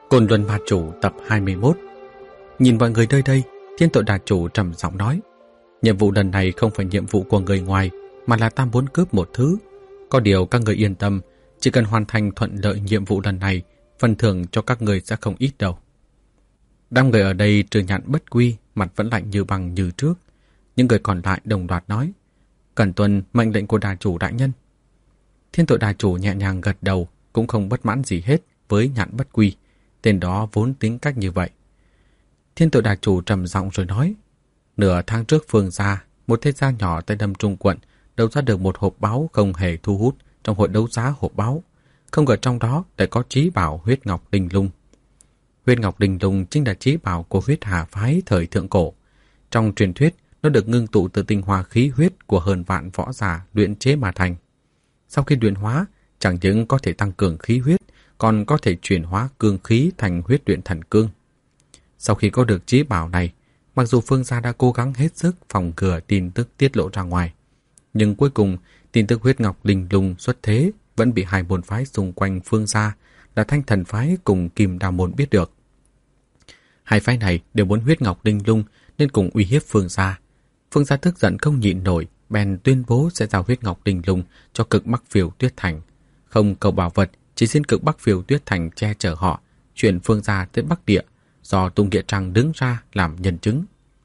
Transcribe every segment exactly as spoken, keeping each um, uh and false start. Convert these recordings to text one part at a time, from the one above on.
Côn Luân Ma Chủ tập hai mươi mốt. Nhìn mọi người nơi đây, Thiên Tội Đà Chủ trầm giọng nói: nhiệm vụ lần này không phải nhiệm vụ của người ngoài, mà là ta muốn cướp một thứ. Có điều các người yên tâm, chỉ cần hoàn thành thuận lợi nhiệm vụ lần này, phần thưởng cho các người sẽ không ít đâu. Đám người ở đây trừ Nhạn Bất Quy, mặt vẫn lạnh như băng như trước. Những người còn lại đồng loạt nói: cần tuân mệnh lệnh của Đà Chủ đại nhân. Thiên Tội Đà Chủ nhẹ nhàng gật đầu, cũng không bất mãn gì hết với Nhạn Bất Quy. Tên đó vốn tính cách như vậy. Thiên Tội Đà Chủ trầm giọng rồi nói: nửa tháng trước Phương gia, một thế gia nhỏ tại Đâm Trung quận, đấu ra được một hộp báu không hề thu hút trong hội đấu giá hộp báu. Không ngờ trong đó lại có chí bảo huyết ngọc linh lung. Huyết ngọc linh lung chính là chí bảo của huyết hà phái thời thượng cổ. Trong truyền thuyết, nó được ngưng tụ từ tinh hoa khí huyết của hơn vạn võ giả luyện chế mà thành. Sau khi luyện hóa, chẳng những có thể tăng cường khí huyết, còn có thể chuyển hóa cương khí thành huyết luyện thần cương. Sau khi có được chí bảo này, mặc dù Phương gia đã cố gắng hết sức phòng ngừa tin tức tiết lộ ra ngoài, nhưng cuối cùng tin tức huyết ngọc linh lung xuất thế vẫn bị hai môn phái xung quanh Phương gia là Thanh Thần phái cùng Kim Đao môn biết được. Hai phái này đều muốn huyết ngọc linh lung nên cùng uy hiếp Phương gia. Phương gia tức giận không nhịn nổi, bèn tuyên bố sẽ giao huyết ngọc linh lung cho Cực Bắc Phiêu Tuyết Thành, không cầu bảo vật, chỉ xin Cực Bắc Phiêu Tuyết Thành che chở họ, chuyển Phương gia tới Bắc Địa, do Tung Nghĩa Trang đứng ra làm nhân chứng.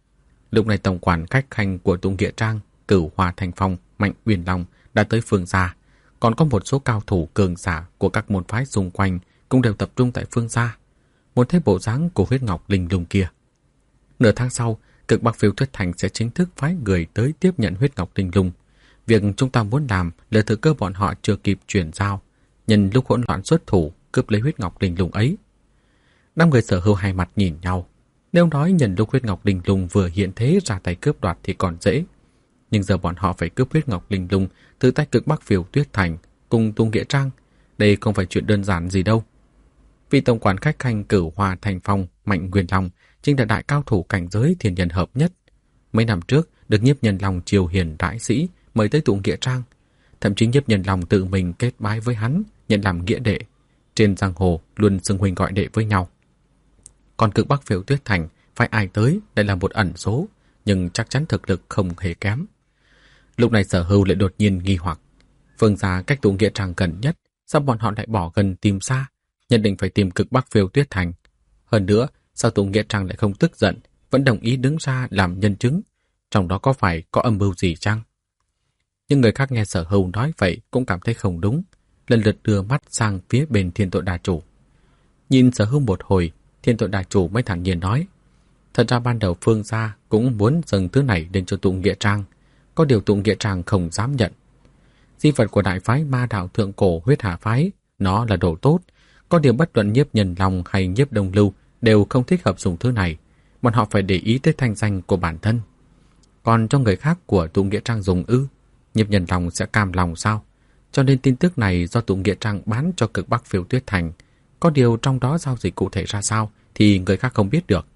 Lúc này tổng quản khách khanh của Tung Nghĩa Trang, Cửu Hoa Thành Phong, Mạnh Uyên Long đã tới Phương gia, còn có một số cao thủ cường giả của các môn phái xung quanh cũng đều tập trung tại Phương gia, muốn thấy bộ dáng của huyết ngọc linh lung kia. Nửa tháng sau, Cực Bắc Phiêu Tuyết Thành sẽ chính thức phái người tới tiếp nhận huyết ngọc linh lung. Việc chúng ta muốn làm là thừa cơ bọn họ chưa kịp chuyển giao, nhân lúc hỗn loạn xuất thủ cướp lấy huyết ngọc linh lung ấy. Năm người Sở Hưu hai mặt nhìn nhau. Nếu nói nhân lúc huyết ngọc linh lung vừa hiện thế ra tay cướp đoạt thì còn dễ, nhưng giờ bọn họ phải cướp huyết ngọc linh lung từ tay Cực Bắc Phiêu Tuyết Thành cùng Tung Nghĩa Trang, đây không phải chuyện đơn giản gì đâu. Vì tổng quản khách khanh Cửu Hoa Thành Phong, Mạnh Nguyên Long chính là đại cao thủ cảnh giới thiên nhân hợp nhất. Mấy năm trước được Nhiếp Nhân Long triều hiền đại sĩ mời tới Tung Nghĩa Trang, thậm chí Nhiếp Nhân Long tự mình kết bái với hắn, nhận làm nghĩa đệ. Trên giang hồ luôn xưng huynh gọi đệ với nhau. Còn Cực Bắc Phiêu Tuyết Thành phải ai tới lại là một ẩn số, nhưng chắc chắn thực lực không hề kém. Lúc này Sở Hưu lại đột nhiên nghi hoặc, Phương gia cách Tung Nghĩa Trang gần nhất, sao bọn họ lại bỏ gần tìm xa, nhất định phải tìm Cực Bắc Phiêu Tuyết Thành. Hơn nữa, sao Tung Nghĩa Trang lại không tức giận, vẫn đồng ý đứng ra làm nhân chứng, trong đó có phải có âm mưu gì chăng? Nhưng người khác nghe Sở Hưu nói vậy cũng cảm thấy không đúng, lần lượt đưa mắt sang phía bên Thiên Tội Đà Chủ. Nhìn Sở Hưu một hồi, Thiên Tội Đà Chủ mới thản nhiên nói: thật ra ban đầu Phương gia cũng muốn dâng thứ này đến cho Tung Nghĩa Trang, có điều Tung Nghĩa Trang không dám nhận. Di vật của đại phái ma đạo thượng cổ huyết hà phái, nó là đồ tốt, có điều bất luận Nhiếp Nhân Long hay Nhiếp Đông Lưu đều không thích hợp dùng thứ này, bọn họ phải để ý tới thanh danh của bản thân. Còn cho người khác của Tung Nghĩa Trang dùng ư, Nhiếp Nhân Long sẽ cam lòng sao? Cho nên tin tức này do Tung Nghĩa Trang bán cho Cực Bắc Phiêu Tuyết Thành, có điều trong đó giao dịch cụ thể ra sao thì người khác không biết được.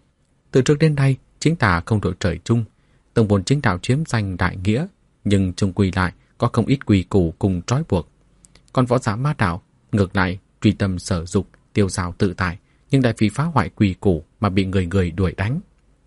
Từ trước đến nay, chính tà không đội trời chung, tông môn chính đạo chiếm danh đại nghĩa, nhưng chung quy lại có không ít quy củ cùng trói buộc. Còn võ giả ma đạo ngược lại truy tâm sở dục, tiêu dao tự tại, nhưng lại vì phá hoại quy củ mà bị người người đuổi đánh.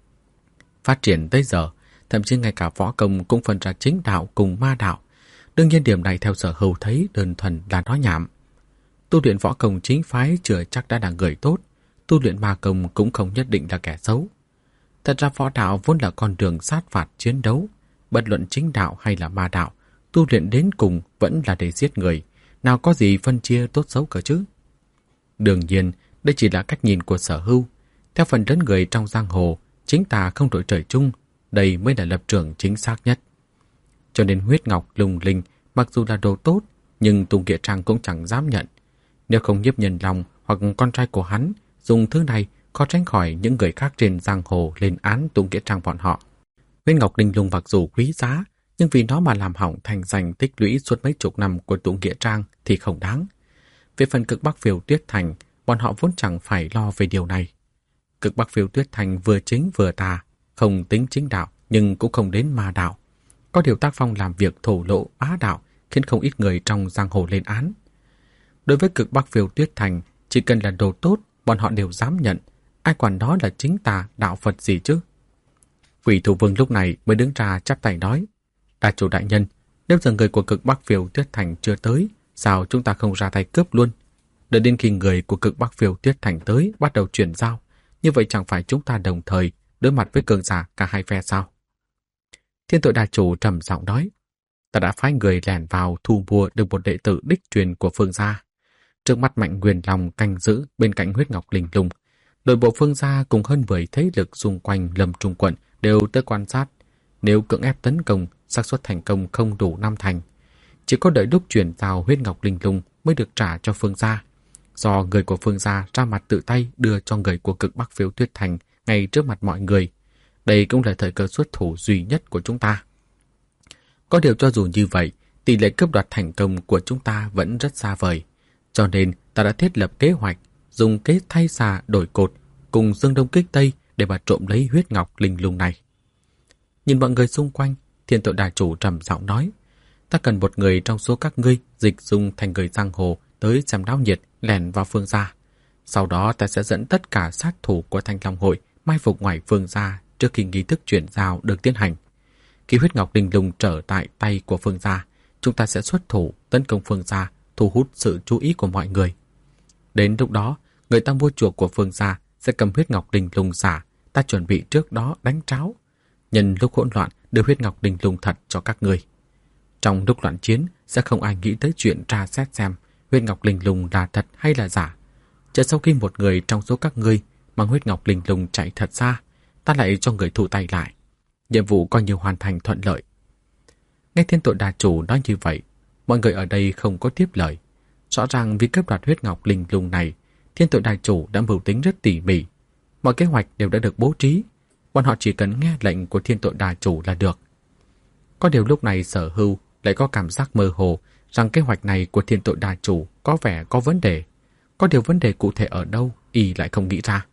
Phát triển tới giờ, thậm chí ngay cả võ công cũng phân ra chính đạo cùng ma đạo. Đương nhiên điểm này theo Sở Hưu thấy đơn thuần là nói nhảm. Tu luyện võ công chính phái chưa chắc đã là người tốt, tu luyện ma công cũng không nhất định là kẻ xấu. Thật ra võ đạo vốn là con đường sát phạt chiến đấu, bất luận chính đạo hay là ma đạo, tu luyện đến cùng vẫn là để giết người, nào có gì phân chia tốt xấu cơ chứ. Đương nhiên, đây chỉ là cách nhìn của Sở Hưu. Theo phần lớn người trong giang hồ, chính tà không đội trời chung, đây mới là lập trường chính xác nhất. Cho nên huyết ngọc lung linh mặc dù là đồ tốt, nhưng Tung Nghĩa Trang cũng chẳng dám nhận. Nếu không Nhiếp Nhân Long hoặc con trai của hắn dùng thứ này, khó tránh khỏi những người khác trên giang hồ lên án Tung Nghĩa Trang bọn họ. Huyết ngọc linh lung mặc dù quý giá, nhưng vì nó mà làm hỏng thành danh tích lũy suốt mấy chục năm của Tung Nghĩa Trang thì không đáng. Về phần Cực Bắc Phiêu Tuyết Thành, bọn họ vốn chẳng phải lo về điều này. Cực Bắc Phiêu Tuyết Thành vừa chính vừa tà, không tính chính đạo nhưng cũng không đến ma đạo. Có điều tác phong làm việc thổ lộ bá đạo khiến không ít người trong giang hồ lên án. Đối với Cực Bắc Phiêu Tuyết Thành, chỉ cần là đồ tốt, bọn họ đều dám nhận, ai quản đó là chính tà đạo Phật gì chứ. Quỷ thủ vương lúc này mới đứng ra chắp tay nói, Đà chủ đại nhân, nếu giờ người của cực Bắc Phiêu Tuyết Thành chưa tới, sao chúng ta không ra tay cướp luôn? Đợi đến khi người của cực Bắc Phiêu Tuyết Thành tới bắt đầu chuyển giao, như vậy chẳng phải chúng ta đồng thời đối mặt với cường giả cả hai phe sao? Thiên Tội Đà chủ trầm giọng nói, ta đã phái người lẻn vào thu mua được một đệ tử đích truyền của Phương gia. Trước mắt Mạnh Nguyên Long canh giữ bên cạnh huyết ngọc linh lung, nội bộ Phương gia cùng hơn mười thế lực xung quanh Lâm Trung quận đều tới quan sát. Nếu cưỡng ép tấn công, xác suất thành công không đủ năm thành. Chỉ có đợi lúc chuyển giao huyết ngọc linh lung mới được trả cho Phương gia. Do người của Phương gia ra mặt tự tay đưa cho người của cực Bắc Phiêu Tuyết Thành ngay trước mặt mọi người. Đây cũng là thời cơ xuất thủ duy nhất của chúng ta. Có điều cho dù như vậy, tỷ lệ cướp đoạt thành công của chúng ta vẫn rất xa vời. Cho nên ta đã thiết lập kế hoạch, dùng kế thay xà đổi cột cùng dương đông kích tây để mà trộm lấy huyết ngọc linh lung này. Nhìn mọi người xung quanh, Thiên Tội Đà chủ trầm giọng nói, ta cần một người trong số các ngươi dịch dung thành người giang hồ tới xem náo nhiệt, lẻn vào Phương gia. Sau đó ta sẽ dẫn tất cả sát thủ của Thanh Long hội mai phục ngoài Phương gia trước khi nghi thức chuyển giao được tiến hành. Khi huyết ngọc linh lung trở tại tay của Phương gia, chúng ta sẽ xuất thủ tấn công Phương gia, thu hút sự chú ý của mọi người. Đến lúc đó, người ta mua chuộc của Phương gia sẽ cầm huyết ngọc linh lung giả, ta chuẩn bị trước đó đánh tráo. Nhân lúc hỗn loạn đưa huyết ngọc linh lung thật cho các người. Trong lúc loạn chiến sẽ không ai nghĩ tới chuyện tra xét xem huyết ngọc linh lung là thật hay là giả. Chờ sau khi một người trong số các ngươi mang huyết ngọc linh lung chạy thật xa, ta lại cho người thu tay lại. Nhiệm vụ coi như hoàn thành thuận lợi. Nghe Thiên Tội Đà chủ nói như vậy, mọi người ở đây không có tiếp lời. Rõ ràng vì cướp đoạt huyết ngọc linh lung này, Thiên Tội Đà chủ đã mưu tính rất tỉ mỉ. Mọi kế hoạch đều đã được bố trí, bọn họ chỉ cần nghe lệnh của Thiên Tội Đà chủ là được. Có điều lúc này Sở Hưu lại có cảm giác mơ hồ rằng kế hoạch này của Thiên Tội Đà chủ có vẻ có vấn đề. Có điều vấn đề cụ thể ở đâu, y lại không nghĩ ra.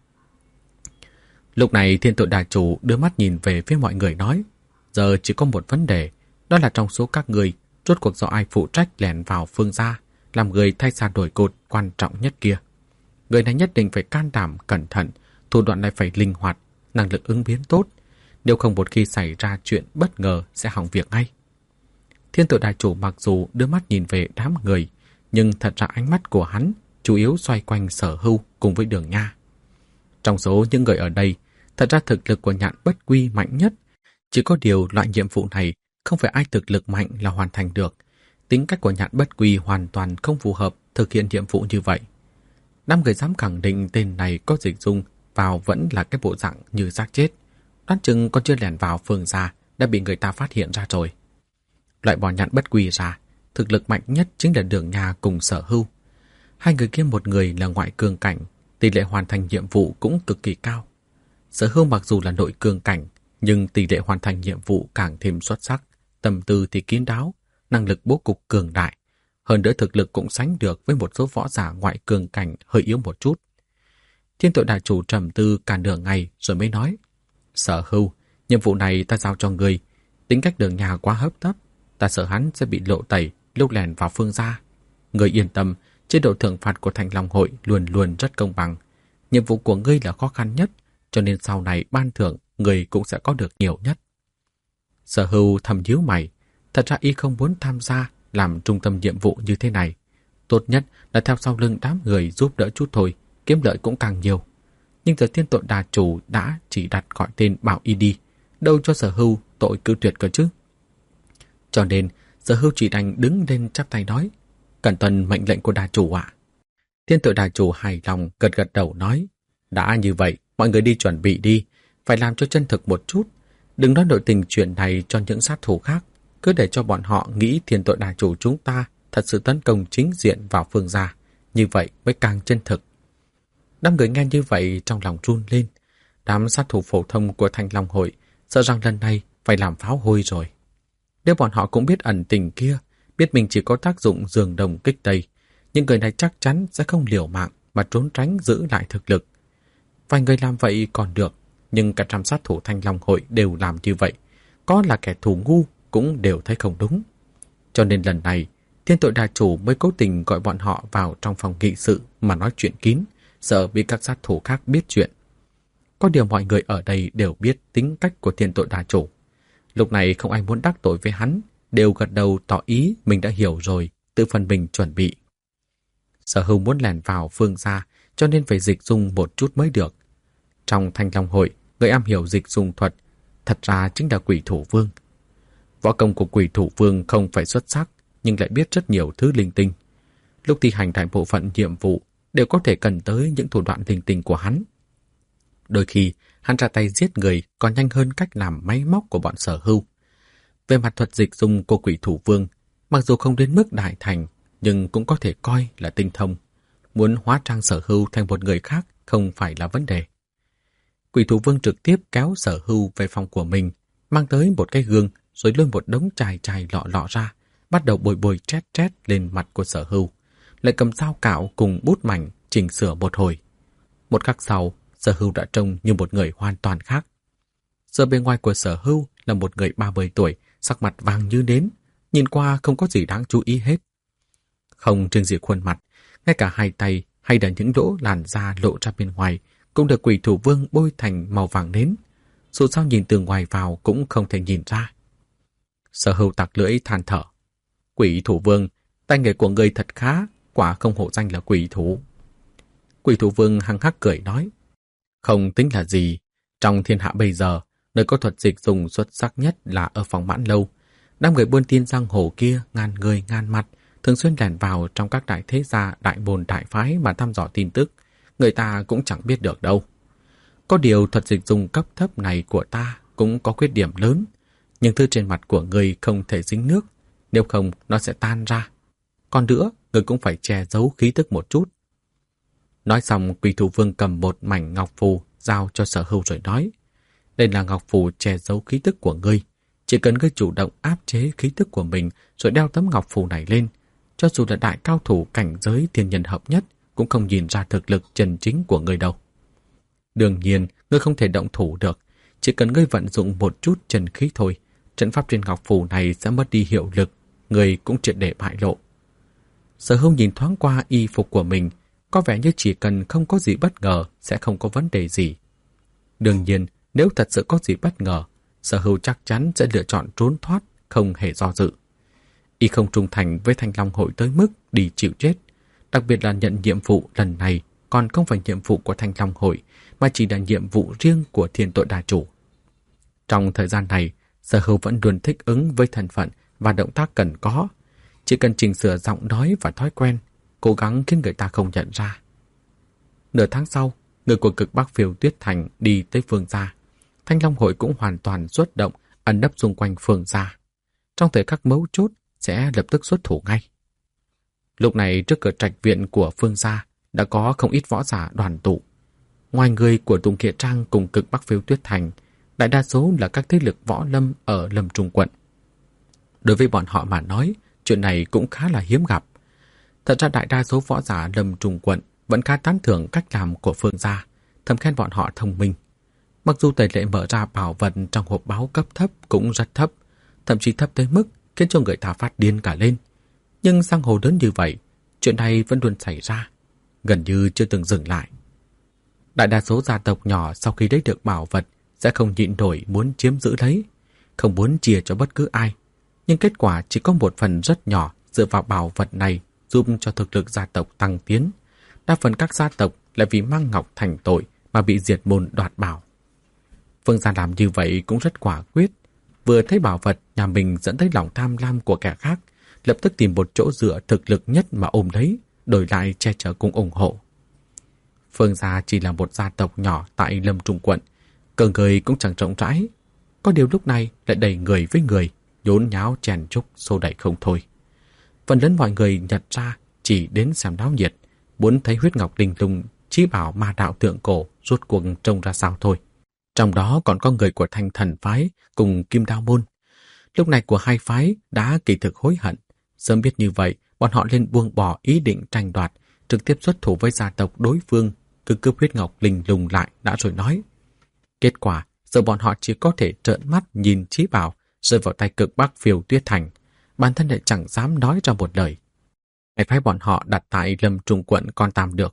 Lúc này Thiên Tội Đà chủ đưa mắt nhìn về phía mọi người nói, giờ chỉ có một vấn đề, đó là trong số các người, rốt cuộc do ai phụ trách lẻn vào Phương gia, làm người thay xa đổi cột quan trọng nhất kia. Người này nhất định phải can đảm, cẩn thận, thủ đoạn này phải linh hoạt, năng lực ứng biến tốt, nếu không một khi xảy ra chuyện bất ngờ sẽ hỏng việc ngay. Thiên Tội Đà chủ mặc dù đưa mắt nhìn về đám người, nhưng thật ra ánh mắt của hắn chủ yếu xoay quanh Sở Hưu cùng với Đường Nha. Trong số những người ở đây, thật ra thực lực của Nhạn Bất Quy mạnh nhất. Chỉ có điều loại nhiệm vụ này không phải ai thực lực mạnh là hoàn thành được. Tính cách của Nhạn Bất Quy hoàn toàn không phù hợp thực hiện nhiệm vụ như vậy. Năm người dám khẳng định tên này có dịch dung vào vẫn là cái bộ dạng như xác chết. Đoán chừng còn chưa lẻn vào Phương gia đã bị người ta phát hiện ra rồi. Loại bỏ Nhạn Bất Quy ra, thực lực mạnh nhất chính là Đường Nha cùng Sở Hưu. Hai người kia một người là ngoại cương cảnh, tỷ lệ hoàn thành nhiệm vụ cũng cực kỳ cao. Sở Hưu mặc dù là nội cương cảnh, nhưng tỷ lệ hoàn thành nhiệm vụ càng thêm xuất sắc, tâm tư thì kín đáo, năng lực bố cục cường đại. Hơn nữa thực lực cũng sánh được với một số võ giả ngoại cương cảnh hơi yếu một chút. Thiên Tội Đà chủ trầm tư cả nửa ngày rồi mới nói, Sở Hưu, nhiệm vụ này ta giao cho người. Tính cách Đường Nha quá hấp tấp, ta sợ hắn sẽ bị lộ tẩy lúc lẻn vào Phương gia. Người yên tâm, chế độ thưởng phạt của Thanh Long hội luôn luôn rất công bằng. Nhiệm vụ của ngươi là khó khăn nhất, cho nên sau này ban thưởng người cũng sẽ có được nhiều nhất. Sở Hưu thầm nhíu mày, thật ra y không muốn tham gia làm trung tâm nhiệm vụ như thế này. Tốt nhất là theo sau lưng đám người giúp đỡ chút thôi, kiếm lợi cũng càng nhiều. Nhưng giờ Thiên Tội Đà chủ đã chỉ đặt gọi tên bảo y đi, đâu cho Sở Hưu tội cự tuyệt cơ chứ. Cho nên Sở Hưu chỉ đành đứng lên chắp tay nói, cẩn tuân mệnh lệnh của Đà chủ ạ. Thiên Tội Đà chủ hài lòng gật gật đầu nói, đã như vậy, mọi người đi chuẩn bị đi, phải làm cho chân thực một chút. Đừng nói nội tình chuyện này cho những sát thủ khác, cứ để cho bọn họ nghĩ Thiên Tội Đà chủ chúng ta thật sự tấn công chính diện vào Phương gia, như vậy mới càng chân thực. Đám người nghe như vậy trong lòng run lên. Đám sát thủ phổ thông của Thanh Long hội sợ rằng lần này phải làm pháo hôi rồi. Nếu bọn họ cũng biết ẩn tình kia, biết mình chỉ có tác dụng giường đồng kích tây, những người này chắc chắn sẽ không liều mạng mà trốn tránh giữ lại thực lực. Vài người làm vậy còn được, nhưng cả trăm sát thủ Thanh Long hội đều làm như vậy. Có là kẻ thù ngu cũng đều thấy không đúng. Cho nên lần này, Thiên Tội Đà chủ mới cố tình gọi bọn họ vào trong phòng nghị sự mà nói chuyện kín, sợ bị các sát thủ khác biết chuyện. Có điều mọi người ở đây đều biết tính cách của thiên tội đà chủ. Lúc này không ai muốn đắc tội với hắn, đều gật đầu tỏ ý mình đã hiểu rồi, tự phần mình chuẩn bị. Sở Hưu muốn lèn vào Phương gia, cho nên phải dịch dung một chút mới được. Trong Thanh Long hội, người am hiểu dịch dung thuật, thật ra chính là Quỷ Thủ Vương. Võ công của Quỷ Thủ Vương không phải xuất sắc, nhưng lại biết rất nhiều thứ linh tinh. Lúc thi hành đại bộ phận nhiệm vụ, đều có thể cần tới những thủ đoạn linh tinh của hắn. Đôi khi, hắn ra tay giết người còn nhanh hơn cách làm máy móc của bọn Sở Hưu. Về mặt thuật dịch dung của Quỷ Thủ Vương, mặc dù không đến mức đại thành, nhưng cũng có thể coi là tinh thông. Muốn hóa trang Sở Hưu thành một người khác không phải là vấn đề. Quỷ Thủ Vương trực tiếp kéo Sở Hưu về phòng của mình, mang tới một cái gương rồi lôi một đống chài chài lọ lọ ra, bắt đầu bồi bồi trét trét lên mặt của Sở Hưu, lại cầm dao cạo cùng bút mảnh chỉnh sửa một hồi. Một khắc sau, Sở Hưu đã trông như một người hoàn toàn khác. Giờ bên ngoài của Sở Hưu là một người ba mươi tuổi, sắc mặt vàng như nến, nhìn qua không có gì đáng chú ý hết. Không trưng diện khuôn mặt, ngay cả hai tay hay là những lỗ làn da lộ ra bên ngoài cũng được Quỷ Thủ Vương bôi thành màu vàng nến. Dù sao nhìn từ ngoài vào cũng không thể nhìn ra. Sở Hưu tặc lưỡi than thở. Quỷ Thủ Vương, tay nghề của người thật khá, quả không hổ danh là quỷ thủ. Quỷ Thủ Vương hăng hắc cười nói. Không tính là gì, trong thiên hạ bây giờ, nơi có thuật dịch dùng xuất sắc nhất là ở phòng Mãn Lâu. Đám người buôn tiên giang hồ kia ngàn người ngàn mặt, thường xuyên lẻn vào trong các đại thế gia, đại bồn đại phái mà thăm dò tin tức, người ta cũng chẳng biết được đâu. Có điều thuật dịch dùng cấp thấp này của ta cũng có khuyết điểm lớn, nhưng thứ trên mặt của người không thể dính nước, nếu không nó sẽ tan ra. Còn nữa, người cũng phải che giấu khí tức một chút. Nói xong, Quỷ Thủ Vương cầm một mảnh ngọc phù giao cho Sở Hưu rồi nói. Đây là ngọc phù che giấu khí tức của ngươi. Chỉ cần ngươi chủ động áp chế khí tức của mình rồi đeo tấm ngọc phù này lên, cho dù là đại cao thủ cảnh giới thiên nhân hợp nhất cũng không nhìn ra thực lực chân chính của ngươi đâu. Đương nhiên, ngươi không thể động thủ được. Chỉ cần ngươi vận dụng một chút chân khí thôi, trận pháp trên ngọc phù này sẽ mất đi hiệu lực, ngươi cũng triệt để bại lộ. Sở Hưu nhìn thoáng qua y phục của mình, có vẻ như chỉ cần không có gì bất ngờ sẽ không có vấn đề gì. Đương nhiên, nếu thật sự có gì bất ngờ, Sở Hưu chắc chắn sẽ lựa chọn trốn thoát, không hề do dự. Y không trung thành với Thanh Long hội tới mức đi chịu chết, đặc biệt là nhận nhiệm vụ lần này còn không phải nhiệm vụ của Thanh Long hội, mà chỉ là nhiệm vụ riêng của thiên tội đà chủ. Trong thời gian này, Sở Hưu vẫn luôn thích ứng với thân phận và động tác cần có, chỉ cần chỉnh sửa giọng nói và thói quen, cố gắng khiến người ta không nhận ra. Nửa tháng sau, người của cực Bắc Phiêu Tuyết Thành đi tới Phương gia. Thanh Long hội cũng hoàn toàn xuất động, ẩn nấp xung quanh Phương gia. Trong thời khắc mấu chốt sẽ lập tức xuất thủ ngay. Lúc này trước cửa trạch viện của Phương gia đã có không ít võ giả đoàn tụ. Ngoài người của Tùng Kiệt Trang cùng cực Bắc Phiêu Tuyết Thành, đại đa số là các thế lực võ lâm ở Lâm Trung quận. Đối với bọn họ mà nói, chuyện này cũng khá là hiếm gặp. Thật ra đại đa số võ giả Lâm Trung quận vẫn khá tán thưởng cách làm của Phương gia, thầm khen bọn họ thông minh. Mặc dù tỷ lệ mở ra bảo vật trong hộp báo cấp thấp cũng rất thấp, thậm chí thấp tới mức khiến cho người ta phát điên cả lên. Nhưng giang hồ lớn như vậy, chuyện này vẫn luôn xảy ra, gần như chưa từng dừng lại. Đại đa số gia tộc nhỏ sau khi lấy được bảo vật sẽ không nhịn nổi muốn chiếm giữ lấy, không muốn chia cho bất cứ ai. Nhưng kết quả chỉ có một phần rất nhỏ dựa vào bảo vật này giúp cho thực lực gia tộc tăng tiến. Đa phần các gia tộc lại vì mang ngọc thành tội mà bị diệt môn đoạt bảo. Phương gia làm như vậy cũng rất quả quyết. Vừa thấy bảo vật nhà mình dẫn tới lòng tham lam của kẻ khác, lập tức tìm một chỗ dựa thực lực nhất mà ôm lấy, đổi lại che chở cùng ủng hộ. Phương gia chỉ là một gia tộc nhỏ tại Lâm Trung quận, cờ người cũng chẳng rộng rãi. Có điều lúc này lại đầy người với người, nhốn nháo chèn chúc xô đẩy không thôi. Phần lớn mọi người nhận ra chỉ đến xem náo nhiệt, muốn thấy huyết ngọc linh lung, chí bảo ma đạo tượng cổ rốt cuộc trông ra sao thôi. Trong đó còn có người của Thanh Thần phái cùng Kim Đao môn. Lúc này của hai phái đã kỳ thực hối hận. Sớm biết như vậy, bọn họ lên buông bỏ ý định tranh đoạt, trực tiếp xuất thủ với gia tộc đối phương, cứ cướp huyết ngọc linh lung lại đã rồi nói. Kết quả, giờ bọn họ chỉ có thể trợn mắt nhìn chí bảo rơi vào tay cực Bắc Phiêu Tuyết Thành, bản thân lại chẳng dám nói ra một lời. Ngày phái bọn họ đặt tại Lâm Trung quận còn tạm được,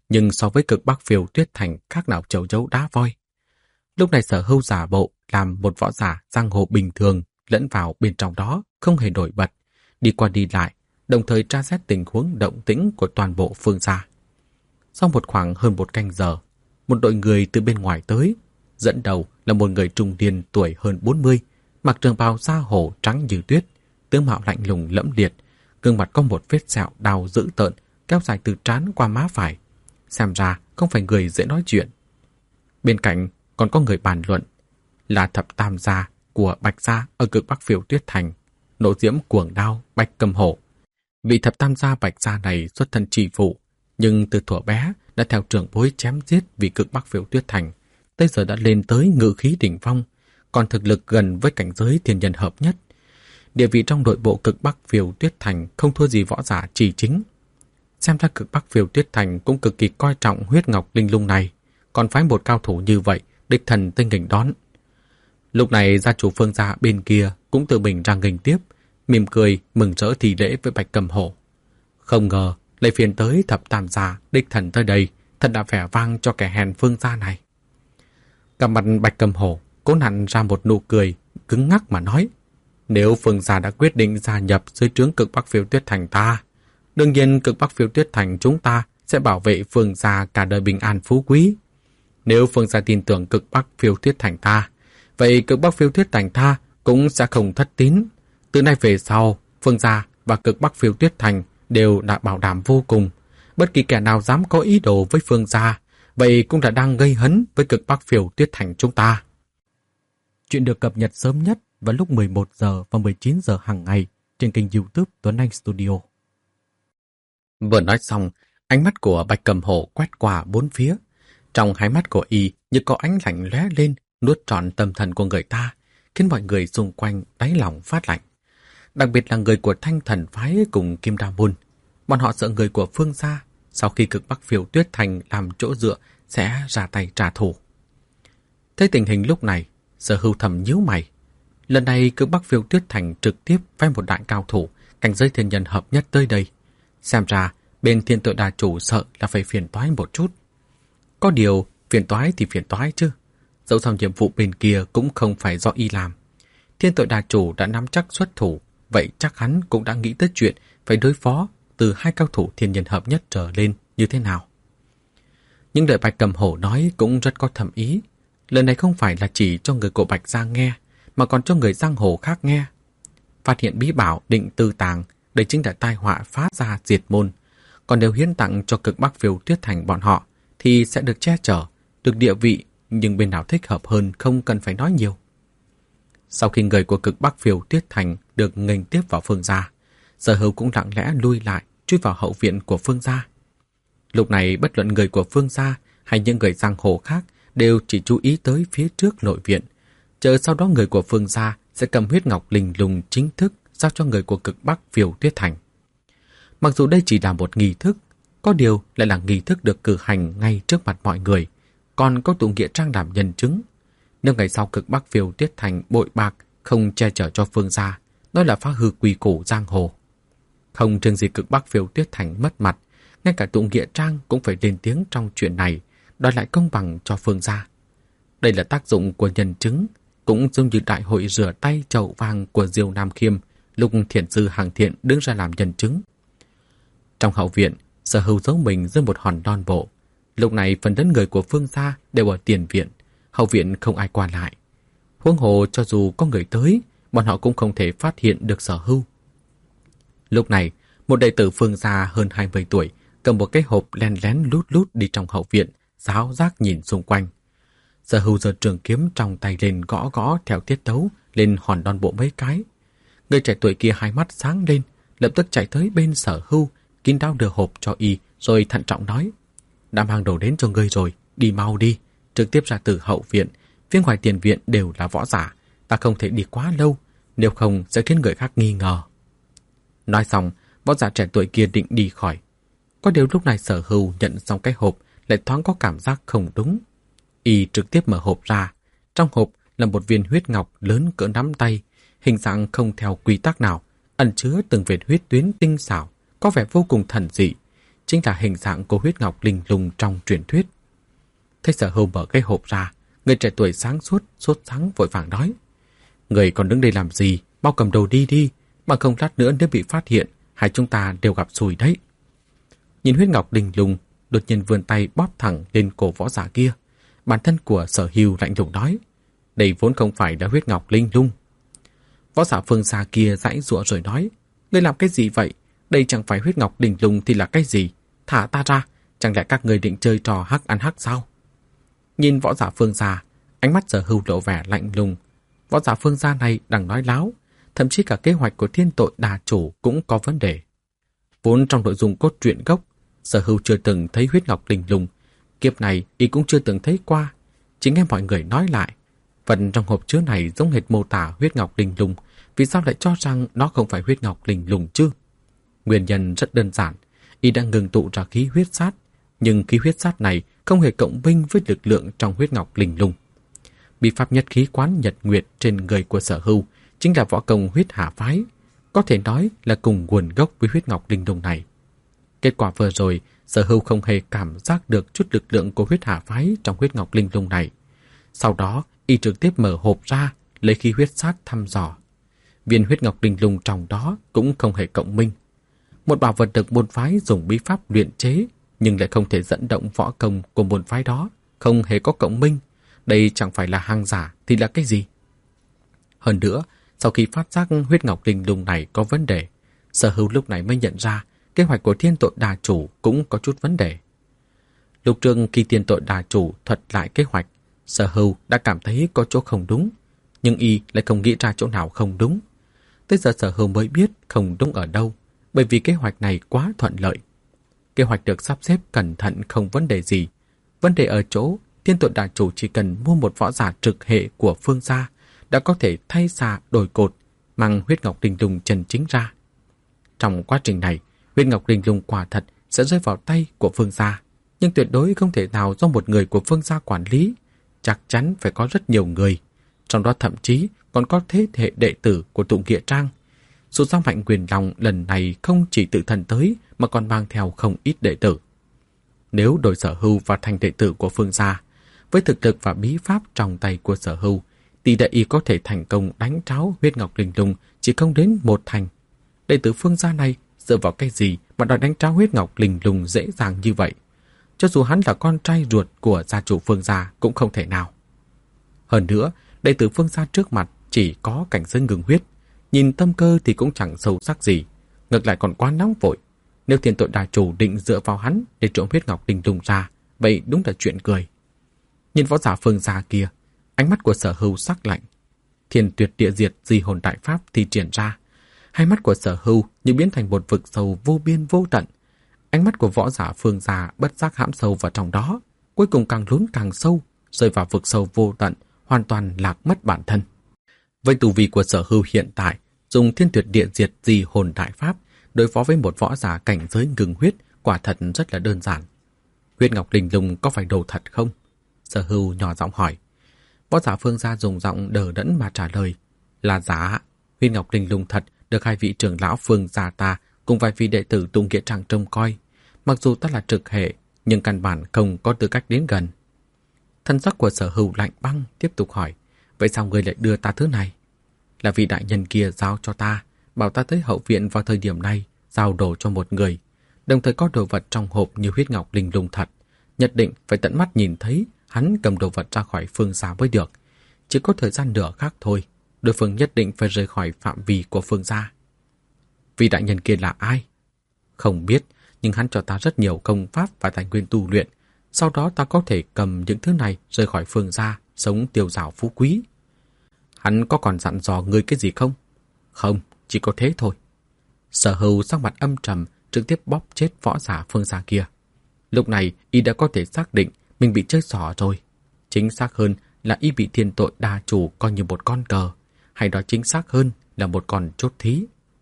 nhưng so với Cực Bắc Phiêu Tuyết Thành khác nào chầu dấu đá voi. Lúc này Sở Hưu giả bộ làm một võ giả giang hồ bình thường lẫn vào bên trong đó, không hề nổi bật, đi qua đi lại, đồng thời tra xét tình huống động tĩnh của toàn bộ Phương gia. Sau một khoảng hơn một canh giờ, một đội người từ bên ngoài tới, dẫn đầu là một người trung niên tuổi hơn bốn mươi, mặc trường bào da hổ trắng như tuyết, tướng mạo lạnh lùng lẫm liệt, gương mặt có một vết sẹo đau dữ tợn kéo dài từ trán qua má phải, xem ra không phải người dễ nói chuyện. Bên cạnh còn có người bàn luận, là thập tam gia của Bạch gia ở Cực Bắc Phiêu Tuyết Thành, nộ diễm cuồng đao Bạch Cầm Hổ. Vị thập tam gia Bạch gia này xuất thân tri phụ, nhưng từ thuở bé đã theo trưởng bối chém giết vì Cực Bắc Phiêu Tuyết Thành, tới giờ đã lên tới ngự khí đỉnh phong, còn thực lực gần với cảnh giới thiên nhân hợp nhất. Địa vị trong nội bộ Cực Bắc Phiêu Tuyết Thành không thua gì võ giả chỉ chính. Xem ra Cực Bắc Phiêu Tuyết Thành cũng cực kỳ coi trọng huyết ngọc linh lung này, còn phái một cao thủ như vậy đích thần tới nghênh đón. Lúc này gia chủ Phương gia bên kia cũng tự mình ra nghênh tiếp, mỉm cười mừng rỡ thi lễ với Bạch Cầm Hổ. Không ngờ lại phiền tới thập tam gia đích thần tới đây, thật đã vẻ vang cho kẻ hèn Phương gia này. Cả mặt Bạch Cầm Hổ cố nặn ra một nụ cười cứng ngắc mà nói, nếu Phương gia đã quyết định gia nhập dưới trướng Cực Bắc Phiêu Tuyết Thành ta, đương nhiên Cực Bắc Phiêu Tuyết Thành chúng ta sẽ bảo vệ Phương gia cả đời bình an phú quý. Nếu Phương gia tin tưởng Cực Bắc Phiêu Tuyết Thành ta, vậy Cực Bắc Phiêu Tuyết Thành ta cũng sẽ không thất tín. Từ nay về sau, Phương gia và Cực Bắc Phiêu Tuyết Thành đều đã bảo đảm vô cùng. Bất kỳ kẻ nào dám có ý đồ với Phương gia, vậy cũng đã đang gây hấn với Cực Bắc Phiêu Tuyết Thành chúng ta. Chuyện được cập nhật sớm nhất vào lúc mười một giờ và mười chín giờ hàng ngày trên kênh YouTube Tuấn Anh Studio. Vừa nói xong, ánh mắt của Bạch Cầm Hổ quét qua bốn phía. Trong hai mắt của y như có ánh lạnh lóe lên, nuốt trọn tâm thần của người ta, khiến mọi người xung quanh đáy lòng phát lạnh. Đặc biệt là người của Thanh Thần phái cùng Kim Đa Môn. Bọn họ sợ người của Phương gia sau khi Cực Bắc Phiêu Tuyết Thành làm chỗ dựa sẽ ra tay trả thù. Thấy tình hình lúc này, Sở Hưu thầm nhíu mày. Lần này Cực Bắc Phiêu Tuyết Thành trực tiếp phái một đại cao thủ cảnh giới thiên nhân hợp nhất tới đây. Xem ra bên Thiên Tội Đà chủ sợ là phải phiền toái một chút. Có điều phiền toái thì phiền toái chứ, dẫu sao nhiệm vụ bên kia cũng không phải do y làm. Thiên Tội Đà chủ đã nắm chắc xuất thủ, vậy chắc hắn cũng đã nghĩ tới chuyện phải đối phó từ hai cao thủ thiên nhân hợp nhất trở lên như thế nào. Nhưng lời Bạch Cầm Hổ nói cũng rất có thầm ý. Lần này không phải là chỉ cho người của Bạch gia nghe, mà còn cho người giang hồ khác nghe. Phát hiện bí bảo định tư tàng, đây chính là tai họa phá gia diệt môn. Còn nếu hiến tặng cho Cực Bắc Phiêu Tuyết Thành bọn họ thì sẽ được che chở, được địa vị, nhưng bên nào thích hợp hơn không cần phải nói nhiều. Sau khi người của Cực Bắc Phiêu Tuyết Thành được nghênh tiếp vào Phương gia, Sở Hưu cũng lặng lẽ lui lại, chui vào hậu viện của Phương gia. Lúc này bất luận người của Phương gia hay những người giang hồ khác đều chỉ chú ý tới phía trước nội viện, chờ sau đó người của Phương gia sẽ cầm huyết ngọc linh lung chính thức giao cho người của Cực Bắc Phiêu Tuyết Thành. Mặc dù đây chỉ là một nghi thức, có điều lại là nghi thức được cử hành ngay trước mặt mọi người, còn có tụ nghĩa trang làm nhân chứng. Nếu ngày sau Cực Bắc Phiêu Tuyết Thành bội bạc không che chở cho Phương gia, đó là phá hư quy củ giang hồ. Không riêng gì Cực Bắc Phiêu Tuyết Thành mất mặt, ngay cả tụ nghĩa trang cũng phải lên tiếng trong chuyện này, đòi lại công bằng cho Phương gia. Đây là tác dụng của nhân chứng, cũng giống như đại hội rửa tay chậu vàng của Diêu Nam Khiêm lúc thiền sư Hàng Thiện đứng ra làm nhân chứng. Trong hậu viện, Sở Hưu giấu mình dưới một hòn non bộ. Lúc này phần lớn người của Phương gia đều ở tiền viện, hậu viện không ai qua lại. Huống hồ cho dù có người tới, bọn họ cũng không thể phát hiện được Sở Hưu. Lúc này, một đệ tử Phương gia hơn hai mươi tuổi cầm một cái hộp len lén lút lút đi trong hậu viện, giáo giác nhìn xung quanh. Sở Hưu giơ trường kiếm trong tay lên gõ gõ theo tiết tấu lên hòn non bộ mấy cái. Người trẻ tuổi kia hai mắt sáng lên, lập tức chạy tới bên Sở Hưu, kín đáo đưa hộp cho y, rồi thận trọng nói: đã mang đồ đến cho ngươi rồi, đi mau đi, trực tiếp ra từ hậu viện, phía ngoài tiền viện đều là võ giả, ta không thể đi quá lâu, nếu không sẽ khiến người khác nghi ngờ. Nói xong, võ giả trẻ tuổi kia định đi khỏi. Có điều lúc này Sở Hưu nhận xong cái hộp lại thoáng có cảm giác không đúng. Y trực tiếp mở hộp ra, trong hộp là một viên huyết ngọc lớn cỡ nắm tay, hình dạng không theo quy tắc nào, ẩn chứa từng vệt huyết tuyến tinh xảo, có vẻ vô cùng thần dị. chính là hình dạng của huyết ngọc linh lung trong truyền thuyết. Thấy Sở Hưu mở cái hộp ra, người trẻ tuổi sáng suốt, sốt sáng vội vàng nói: Người còn đứng đây làm gì, mau cầm đồ đi đi, bằng không lát nữa nếu bị phát hiện, hai chúng ta đều gặp xui đấy. Nhìn huyết ngọc linh lung, đột nhiên vươn tay bóp thẳng lên cổ võ giả kia. Bản thân của Sở Hưu lạnh lùng nói: Đây vốn không phải là huyết ngọc linh lung. Võ giả phương xa kia giãy giụa rồi nói: Ngươi làm cái gì vậy? Đây chẳng phải huyết ngọc linh lung thì là cái gì? Thả ta ra, chẳng lẽ các người định chơi trò hắc ăn hắc sao? Nhìn võ giả phương xa, ánh mắt Sở Hưu lộ vẻ lạnh lùng. Võ giả phương xa này đang nói láo, thậm chí cả kế hoạch của thiên tội đà chủ cũng có vấn đề. Vốn trong nội dung cốt truyện gốc, Sở Hưu chưa từng thấy huyết ngọc linh lung, kiếp này y cũng chưa từng thấy qua. Chỉ nghe mọi người nói lại, phần trong hộp chứa này giống hệt mô tả huyết ngọc linh lung, vì sao lại cho rằng nó không phải huyết ngọc linh lung chứ? Nguyên nhân rất đơn giản, y đang ngừng tụ ra khí huyết sát, nhưng khí huyết sát này không hề cộng minh với lực lượng trong huyết ngọc linh lung. Bí pháp nhất khí quán nhật nguyệt trên người của Sở Hưu chính là võ công huyết hà phái, có thể nói là cùng nguồn gốc với huyết ngọc linh lung này. Kết quả vừa rồi, Sở Hưu không hề cảm giác được chút lực lượng của huyết hà phái trong huyết ngọc linh lung này. Sau đó, y trực tiếp mở hộp ra, lấy khí huyết sát thăm dò. Viên huyết ngọc linh lung trong đó cũng không hề cộng minh. Một bảo vật được môn phái dùng bí pháp luyện chế, nhưng lại không thể dẫn động võ công của môn phái đó, không hề có cộng minh. Đây chẳng phải là hàng giả thì là cái gì? Hơn nữa, sau khi phát giác huyết ngọc linh lung này có vấn đề, Sở Hưu lúc này mới nhận ra kế hoạch của thiên tội đà chủ cũng có chút vấn đề. Lúc trước khi thiên tội đà chủ thuật lại kế hoạch, Sở Hưu đã cảm thấy có chỗ không đúng, nhưng y lại không nghĩ ra chỗ nào không đúng. Tới giờ Sở Hưu mới biết không đúng ở đâu, bởi vì kế hoạch này quá thuận lợi. Kế hoạch được sắp xếp cẩn thận không vấn đề gì. Vấn đề ở chỗ thiên tội đà chủ chỉ cần mua một võ giả trực hệ của Phương gia đã có thể thay xà đổi cột, mang huyết ngọc linh lung chân chính ra. Trong quá trình này, huyết ngọc linh lung quả thật sẽ rơi vào tay của Phương gia, nhưng tuyệt đối không thể nào do một người của Phương gia quản lý. Chắc chắn phải có rất nhiều người, trong đó thậm chí còn có thế hệ đệ tử của Tụng Nghĩa Trang. Dù sao Mạnh Quyền Long lần này không chỉ tự thân tới mà còn mang theo không ít đệ tử. Nếu đổi Sở Hưu và thành đệ tử của Phương gia, với thực lực và bí pháp trong tay của Sở Hưu, tỷ lệ y có thể thành công đánh tráo huyết ngọc linh lung chỉ không đến một thành. Đệ tử Phương gia này dựa vào cái gì mà đòi đánh tráo huyết ngọc linh lung dễ dàng như vậy? Cho dù hắn là con trai ruột của gia chủ Phương gia cũng không thể nào. Hơn nữa, đệ tử Phương gia trước mặt chỉ có cảnh giới ngừng huyết, nhìn tâm cơ thì cũng chẳng sâu sắc gì, ngược lại còn quá nóng vội. Nếu thiên tội đà chủ định dựa vào hắn để trộm huyết ngọc linh lung ra, vậy đúng là chuyện cười. Nhìn võ giả Phương gia kia, ánh mắt của Sở Hưu sắc lạnh. Thiên tuyệt địa diệt di hồn đại pháp thì triển ra, hai mắt của Sở Hưu như biến thành một vực sâu vô biên vô tận. Ánh mắt của võ giả Phương gia bất giác hãm sâu vào trong đó, cuối cùng càng lún càng sâu, rơi vào vực sâu vô tận, hoàn toàn lạc mất bản thân. Với tu vi của Sở Hưu hiện tại, dùng thiên tuyệt địa diệt di hồn đại pháp đối phó với một võ giả cảnh giới ngừng huyết quả thật rất là đơn giản. Huyết ngọc linh lung có phải đồ thật không? Sở Hưu nhỏ giọng hỏi. Võ giả Phương gia dùng giọng đờ đẫn mà trả lời. Là giả, huyết ngọc linh lung thật được hai vị trưởng lão Phương gia ta cùng vài vị đệ tử Tụng Nghĩa Trang trông coi. Mặc dù ta là trực hệ, nhưng căn bản không có tư cách đến gần. Thân sắc của Sở Hưu lạnh băng tiếp tục hỏi. Vậy sao ngươi lại đưa ta thứ này? Là vị đại nhân kia giao cho ta, bảo ta tới hậu viện vào thời điểm này, giao đồ cho một người, đồng thời có đồ vật trong hộp như huyết ngọc linh lung thật. Nhất định phải tận mắt nhìn thấy hắn cầm đồ vật ra khỏi Phương gia mới được. Chỉ có thời gian nửa khác thôi, đối phương nhất định phải rời khỏi phạm vi của Phương gia. Vị đại nhân kia là ai? Không biết, nhưng hắn cho ta rất nhiều công pháp và tài nguyên tu luyện. Sau đó ta có thể cầm những thứ này rời khỏi Phương gia, sống tiêu dao phú quý. Hắn có còn dặn dò ngươi cái gì không? Không, chỉ có thế thôi. Sở Hưu sắc mặt âm trầm, trực tiếp bóp chết võ giả Phương gia kia. Lúc này, y đã có thể xác định mình bị chơi xỏ rồi. Chính xác hơn là y bị thiên tội đa chủ coi như một con cờ, hay đó chính xác hơn là một con chốt thí.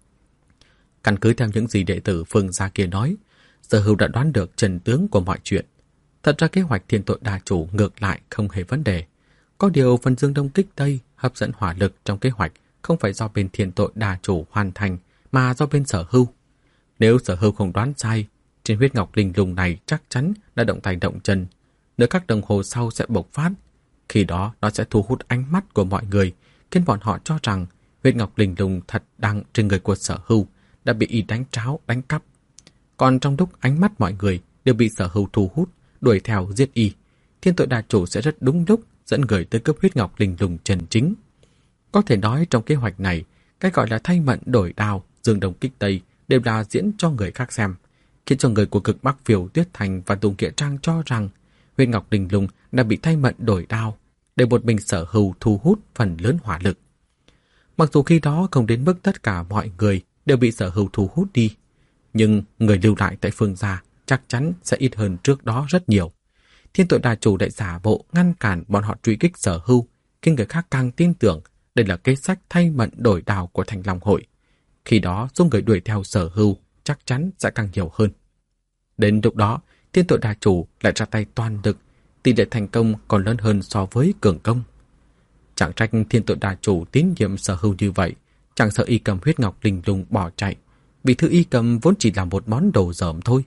Căn cứ theo những gì đệ tử Phương gia kia nói, Sở Hưu đã đoán được chân tướng của mọi chuyện. Thật ra kế hoạch thiên tội đa chủ ngược lại không hề vấn đề. Có điều phần dương đông kích tây hấp dẫn hỏa lực trong kế hoạch không phải do bên thiên tội đa chủ hoàn thành mà do bên Sở Hưu. Nếu Sở Hưu không đoán sai, Trên huyết ngọc linh lung này chắc chắn đã động tay động chân, nửa các đồng hồ sau sẽ bộc phát. Khi đó nó sẽ thu hút ánh mắt của mọi người, khiến bọn họ cho rằng huyết ngọc linh lung thật đang trên người của Sở Hưu đã bị y đánh tráo, đánh cắp. Còn trong lúc ánh mắt mọi người đều bị Sở Hưu thu hút, đuổi theo giết y, Thiên Tội Đà Chủ sẽ rất đúng lúc dẫn người tới cướp huyết ngọc linh lung chân chính. Có thể nói trong kế hoạch này, cái gọi là thay mận đổi đao, dương đông kích tây đều là diễn cho người khác xem, khiến cho người của Cực Bắc Phiêu Tuyết Thành và Tùng Nghĩa Trang cho rằng huyết ngọc linh lung đã bị thay mận đổi đao, để một mình Sở Hưu thu hút phần lớn hỏa lực. Mặc dù khi đó không đến mức tất cả mọi người đều bị Sở Hưu thu hút đi, nhưng người lưu lại tại Phương gia chắc chắn sẽ ít hơn trước đó rất nhiều. Thiên Tội Đà Chủ đại giả bộ ngăn cản bọn họ truy kích Sở Hưu, khiến người khác càng tin tưởng đây là kế sách thay mận đổi đao của Thành Long Hội. Khi đó số người đuổi theo Sở Hưu chắc chắn sẽ càng nhiều hơn. Đến lúc đó, Thiên Tội Đà Chủ lại ra tay toàn lực, tỷ lệ thành công còn lớn hơn so với cường công. Chẳng trách Thiên Tội Đà Chủ tín nhiệm Sở Hưu như vậy, chẳng sợ y cầm huyết ngọc linh lung bỏ chạy, vì thứ y cầm vốn chỉ là một món đồ dởm thôi.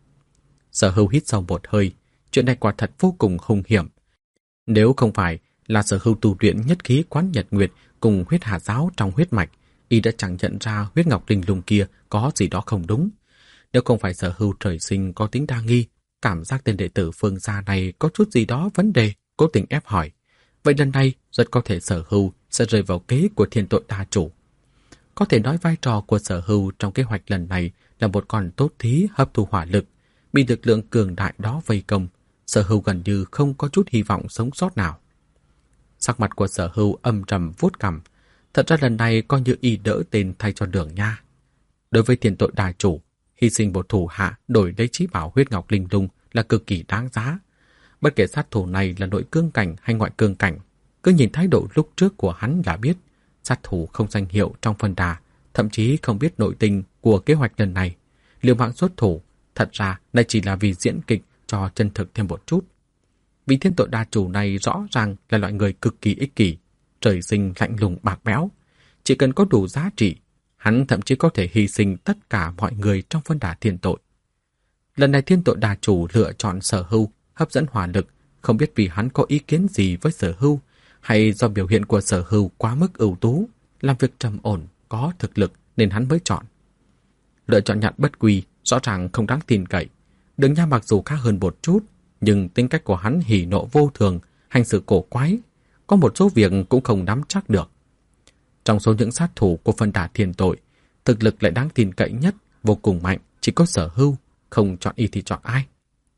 Sở Hưu hít sâu một hơi, chuyện này quả thật vô cùng hung hiểm. Nếu không phải là Sở Hưu tu luyện nhất khí Quán Nhật Nguyệt cùng huyết hà giáo trong huyết mạch, y đã chẳng nhận ra huyết ngọc linh lung kia có gì đó không đúng. Nếu không phải Sở Hưu trời sinh có tính đa nghi, cảm giác tên đệ tử Phương gia này có chút gì đó vấn đề, cố tình ép hỏi, vậy lần này rất có thể Sở Hưu sẽ rơi vào kế của Thiên Tội Đà Chủ. Có thể nói vai trò của Sở Hưu trong kế hoạch lần này là một con tốt thí hấp thu hỏa lực, bị lực lượng cường đại đó vây công, Sở Hưu gần như không có chút hy vọng sống sót nào. Sắc mặt của Sở Hưu âm trầm vuốt cằm, thật ra lần này coi như y đỡ tên thay cho Đường Nha. Đối với Thiên Tội Đà Chủ, hy sinh một thủ hạ đổi lấy chí bảo huyết ngọc linh lung là cực kỳ đáng giá. Bất kể sát thủ này là nội cương cảnh hay ngoại cương cảnh, cứ nhìn thái độ lúc trước của hắn là biết sát thủ không danh hiệu trong phân đà, thậm chí không biết nội tình của kế hoạch lần này. Liều mạng xuất thủ, thật ra đây chỉ là vì diễn kịch cho chân thực thêm một chút. Vì Thiên Tội Đà Chủ này rõ ràng là loại người cực kỳ ích kỷ, trời sinh lạnh lùng bạc bẽo. Chỉ cần có đủ giá trị, hắn thậm chí có thể hy sinh tất cả mọi người trong phân đà thiên tội. Lần này Thiên Tội Đà Chủ lựa chọn Sở Hưu hấp dẫn hỏa lực, không biết vì hắn có ý kiến gì với Sở Hưu, hay do biểu hiện của Sở Hưu quá mức ưu tú, làm việc trầm ổn, có thực lực nên hắn mới chọn. Lựa chọn nhận bất quy, rõ ràng không đáng tin cậy. Đường Nha mặc dù khá hơn một chút, nhưng tính cách của hắn hỉ nộ vô thường, hành xử cổ quái, có một số việc cũng không nắm chắc được. Trong số những sát thủ của phân đà thiên tội, thực lực lại đáng tin cậy nhất, vô cùng mạnh, chỉ có Sở Hưu, không chọn y thì chọn ai.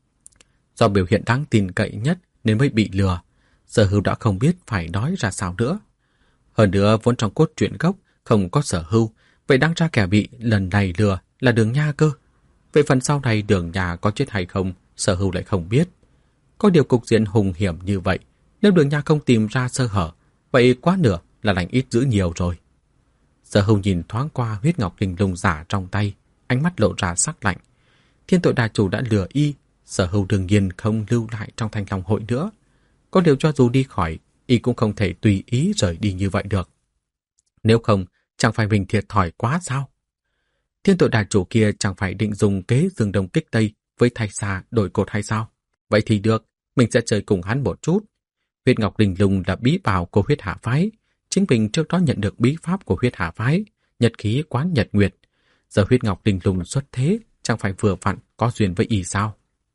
Do biểu hiện đáng tin cậy nhất nên mới bị lừa, Sở Hưu đã không biết phải nói ra sao nữa. Hơn nữa vốn trong cốt truyện gốc không có Sở Hưu, vậy đáng ra kẻ bị lần này lừa là Đường Nha cơ. Về phần sau này Đường Nha có chết hay không, Sở Hưu lại không biết. Có điều cục diện hùng hiểm như vậy, nếu Đường Nha không tìm ra sơ hở, vậy quá nửa là lành ít dữ nhiều rồi. Sở Hưu nhìn thoáng qua huyết ngọc linh lung giả trong tay, ánh mắt lộ ra sắc lạnh. Thiên Tội Đà Chủ đã lừa y, Sở Hưu đương nhiên không lưu lại trong Thanh Long Hội nữa. Có điều cho dù đi khỏi, y cũng không thể tùy ý rời đi như vậy được. Nếu không, chẳng phải mình thiệt thòi quá sao? Thiên Tội Đà Chủ kia chẳng phải định dùng kế dương đông kích tây với thay xa đổi cột hay sao? Vậy thì được, mình sẽ chơi cùng hắn một chút. Huyết ngọc linh lung là bí bảo của huyết hạ phái. Chính mình trước đó nhận được bí pháp của huyết hạ phái, nhật khí Quán Nhật Nguyệt. Giờ huyết ngọc linh lung xuất thế, chẳng phải vừa vặn có duyên với y sao?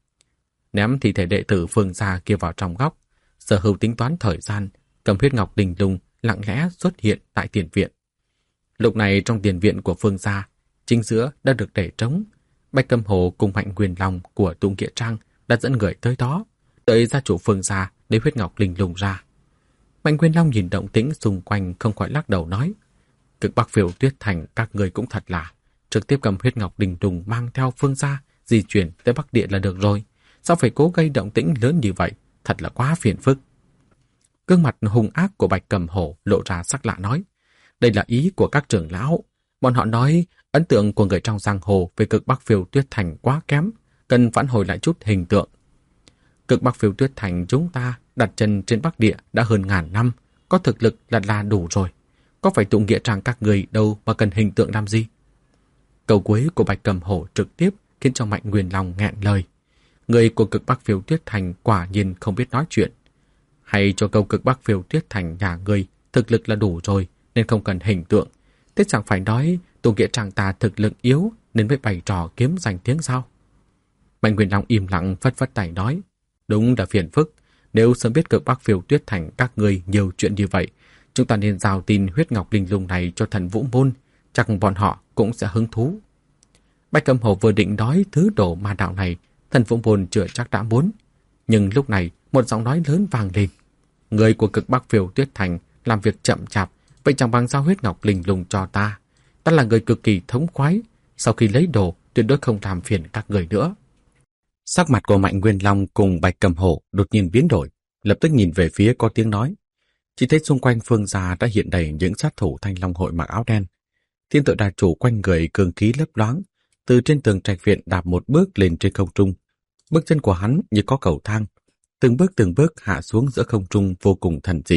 Ném thi thể đệ tử Phương gia kia vào trong góc, Sở Hưu tính toán thời gian, cầm huyết ngọc linh lung lặng lẽ xuất hiện tại tiền viện. Lúc này trong tiền viện của Phương gia, chính giữa đã được để trống. Bạch Cầm Hồ cùng Mạnh Nguyên Long của Tùng Nghĩa Trang đã dẫn người tới đó, đợi gia chủ Phương gia lấy huyết ngọc linh lung ra. Mạnh Nguyên Long nhìn động tĩnh xung quanh không khỏi lắc đầu nói: Cực Bắc Phiêu Tuyết Thành các người cũng thật là, trực tiếp cầm huyết ngọc linh lung mang theo Phương gia di chuyển tới Bắc Địa là được rồi, sao phải cố gây động tĩnh lớn như vậy, thật là quá phiền phức. Gương mặt hung ác của Bạch Cầm Hổ lộ ra sắc lạ nói: đây là ý của các trưởng lão, bọn họ nói ấn tượng của người trong giang hồ về Cực Bắc Phiêu Tuyết Thành quá kém, cần phản hồi lại chút hình tượng. Cực Bắc Phiêu Tuyết Thành chúng ta đặt chân trên Bắc Địa đã hơn ngàn năm, có thực lực là là đủ rồi, có phải tụ nghĩa trang các người đâu mà cần hình tượng làm gì? Câu cuối của Bạch Cầm Hổ trực tiếp khiến cho Mạnh Nguyên Long nghẹn lời. Người của Cực Bắc Phiêu Tuyết Thành quả nhiên không biết nói chuyện. Hay cho câu Cực Bắc Phiêu Tuyết Thành nhà ngươi thực lực là đủ rồi nên không cần hình tượng. Thế chẳng phải nói tu nghĩa trang ta thực lực yếu nên mới bày trò kiếm danh tiếng sao? Mạnh Nguyên Long im lặng phất phất tay nói, đúng là phiền phức. Nếu sớm biết Cực Bắc Phiêu Tuyết Thành các ngươi nhiều chuyện như vậy, chúng ta nên giao tin huyết ngọc linh lung này cho thần Vũ Môn, chắc bọn họ cũng sẽ hứng thú. Bạch Cầm Hổ vừa định nói thứ đồ ma đạo này, thần Vũ Môn chưa chắc đã muốn. Nhưng lúc này một giọng nói lớn vang lên. Người của Cực Bắc Phiêu Tuyết Thành làm việc chậm chạp, vậy chẳng bằng giao huyết ngọc linh lung cho ta. Ta là người cực kỳ thống khoái, sau khi lấy đồ tuyệt đối không làm phiền các người nữa. Sắc mặt của Mạnh Nguyên Long cùng Bạch Cầm Hổ đột nhiên biến đổi, lập tức nhìn về phía có tiếng nói. Chỉ thấy xung quanh phương gia đã hiện đầy những sát thủ Thanh Long hội mặc áo đen. Thiên Tự Đà Chủ quanh người cường khí lấp loáng, từ trên tường trạch viện đạp một bước lên trên không trung. Bước chân của hắn như có cầu thang, từng bước từng bước hạ xuống giữa không trung vô cùng thần dị.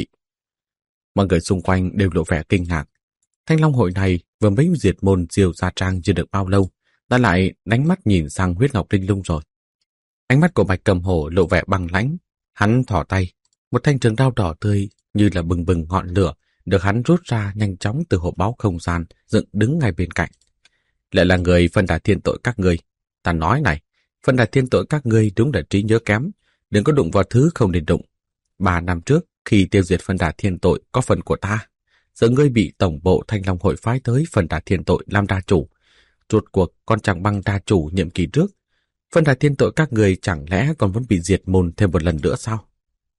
Mọi người xung quanh đều lộ vẻ kinh ngạc. Thanh Long hội này vừa mới diệt môn Diêu Gia Trang chưa được bao lâu, đã lại đánh mắt nhìn sang huyết ngọc linh lung rồi. Ánh mắt của Bạch Cầm Hổ lộ vẻ băng lãnh, hắn thỏ tay, một thanh trường đao đỏ tươi như là bừng bừng ngọn lửa được hắn rút ra nhanh chóng từ hộp báu không gian dựng đứng ngay bên cạnh. Lại là người phân đà thiên tội các ngươi. Ta nói này, phân đà thiên tội các ngươi đúng là trí nhớ kém, đừng có đụng vào thứ không nên đụng. Ba năm trước khi tiêu diệt phân đà thiên tội có phần của ta, giờ ngươi bị tổng bộ Thanh Long hội phái tới phân đà thiên tội làm đa chủ. Rốt cuộc con chẳng bằng đa chủ nhiệm kỳ trước. Phân đà thiên tội các người chẳng lẽ còn muốn bị diệt môn thêm một lần nữa sao?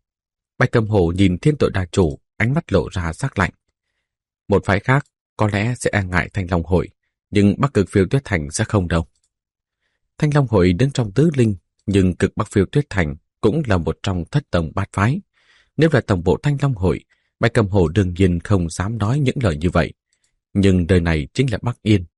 Bạch Cầm Hổ nhìn thiên tội đa chủ, ánh mắt lộ ra sắc lạnh. Một phái khác có lẽ sẽ e ngại Thanh Long hội, nhưng Bắc Cực Phiêu Tuyết Thành sẽ không đâu. Thanh Long hội đứng trong tứ linh, nhưng Cực Bắc Phiêu Tuyết Thành cũng là một trong thất tổng bát phái. Nếu là tổng bộ Thanh Long hội, Bạch Cầm Hổ đương nhiên không dám nói những lời như vậy. Nhưng đời này chính là Bắc Yên.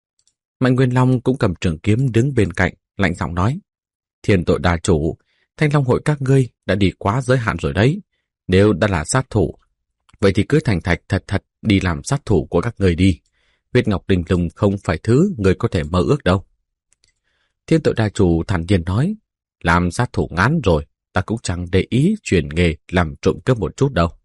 Mạnh Nguyên Long cũng cầm trường kiếm đứng bên cạnh, lạnh giọng nói. Thiên tội đà chủ, Thanh Long hội các ngươi đã đi quá giới hạn rồi đấy. Nếu đã là sát thủ, vậy thì cứ thành thạch thật thật đi làm sát thủ của các người đi. Huyết ngọc linh lung không phải thứ người có thể mơ ước đâu. Thiên tội đà chủ thản nhiên nói. Làm sát thủ ngán rồi, ta cũng chẳng để ý chuyển nghề làm trộm cướp một chút đâu.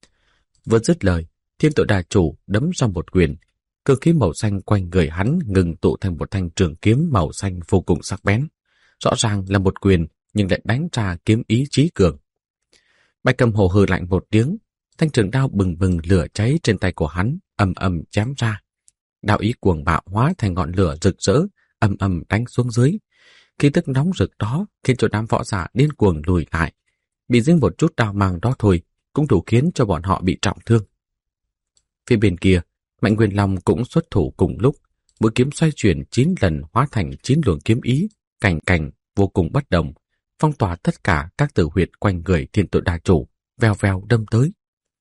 Vừa dứt lời, thiên tội đà chủ đấm ra một quyền. Cơ khí màu xanh quanh người hắn ngừng tụ thành một thanh trường kiếm màu xanh vô cùng sắc bén. Rõ ràng là một quyền, nhưng lại đánh ra kiếm ý chí cường. Bạch Cầm Hổ hừ lạnh một tiếng, thanh trường đao bừng bừng lửa cháy trên tay của hắn, ầm ầm chém ra. Đao ý cuồng bạo hóa thành ngọn lửa rực rỡ, ầm ầm đánh xuống dưới. Khí tức nóng rực đó khiến cho đám võ giả điên cuồng lùi lại. Bị dính một chút đao mang đó thôi, cũng đủ khiến cho bọn họ bị trọng thương. Phía bên kia, Mạnh Nguyên Long cũng xuất thủ cùng lúc, mũi kiếm xoay chuyển chín lần hóa thành chín luồng kiếm ý, cảnh cảnh vô cùng bất đồng, phong tỏa tất cả các tử huyệt quanh người thiên tội đà chủ, vèo vèo đâm tới.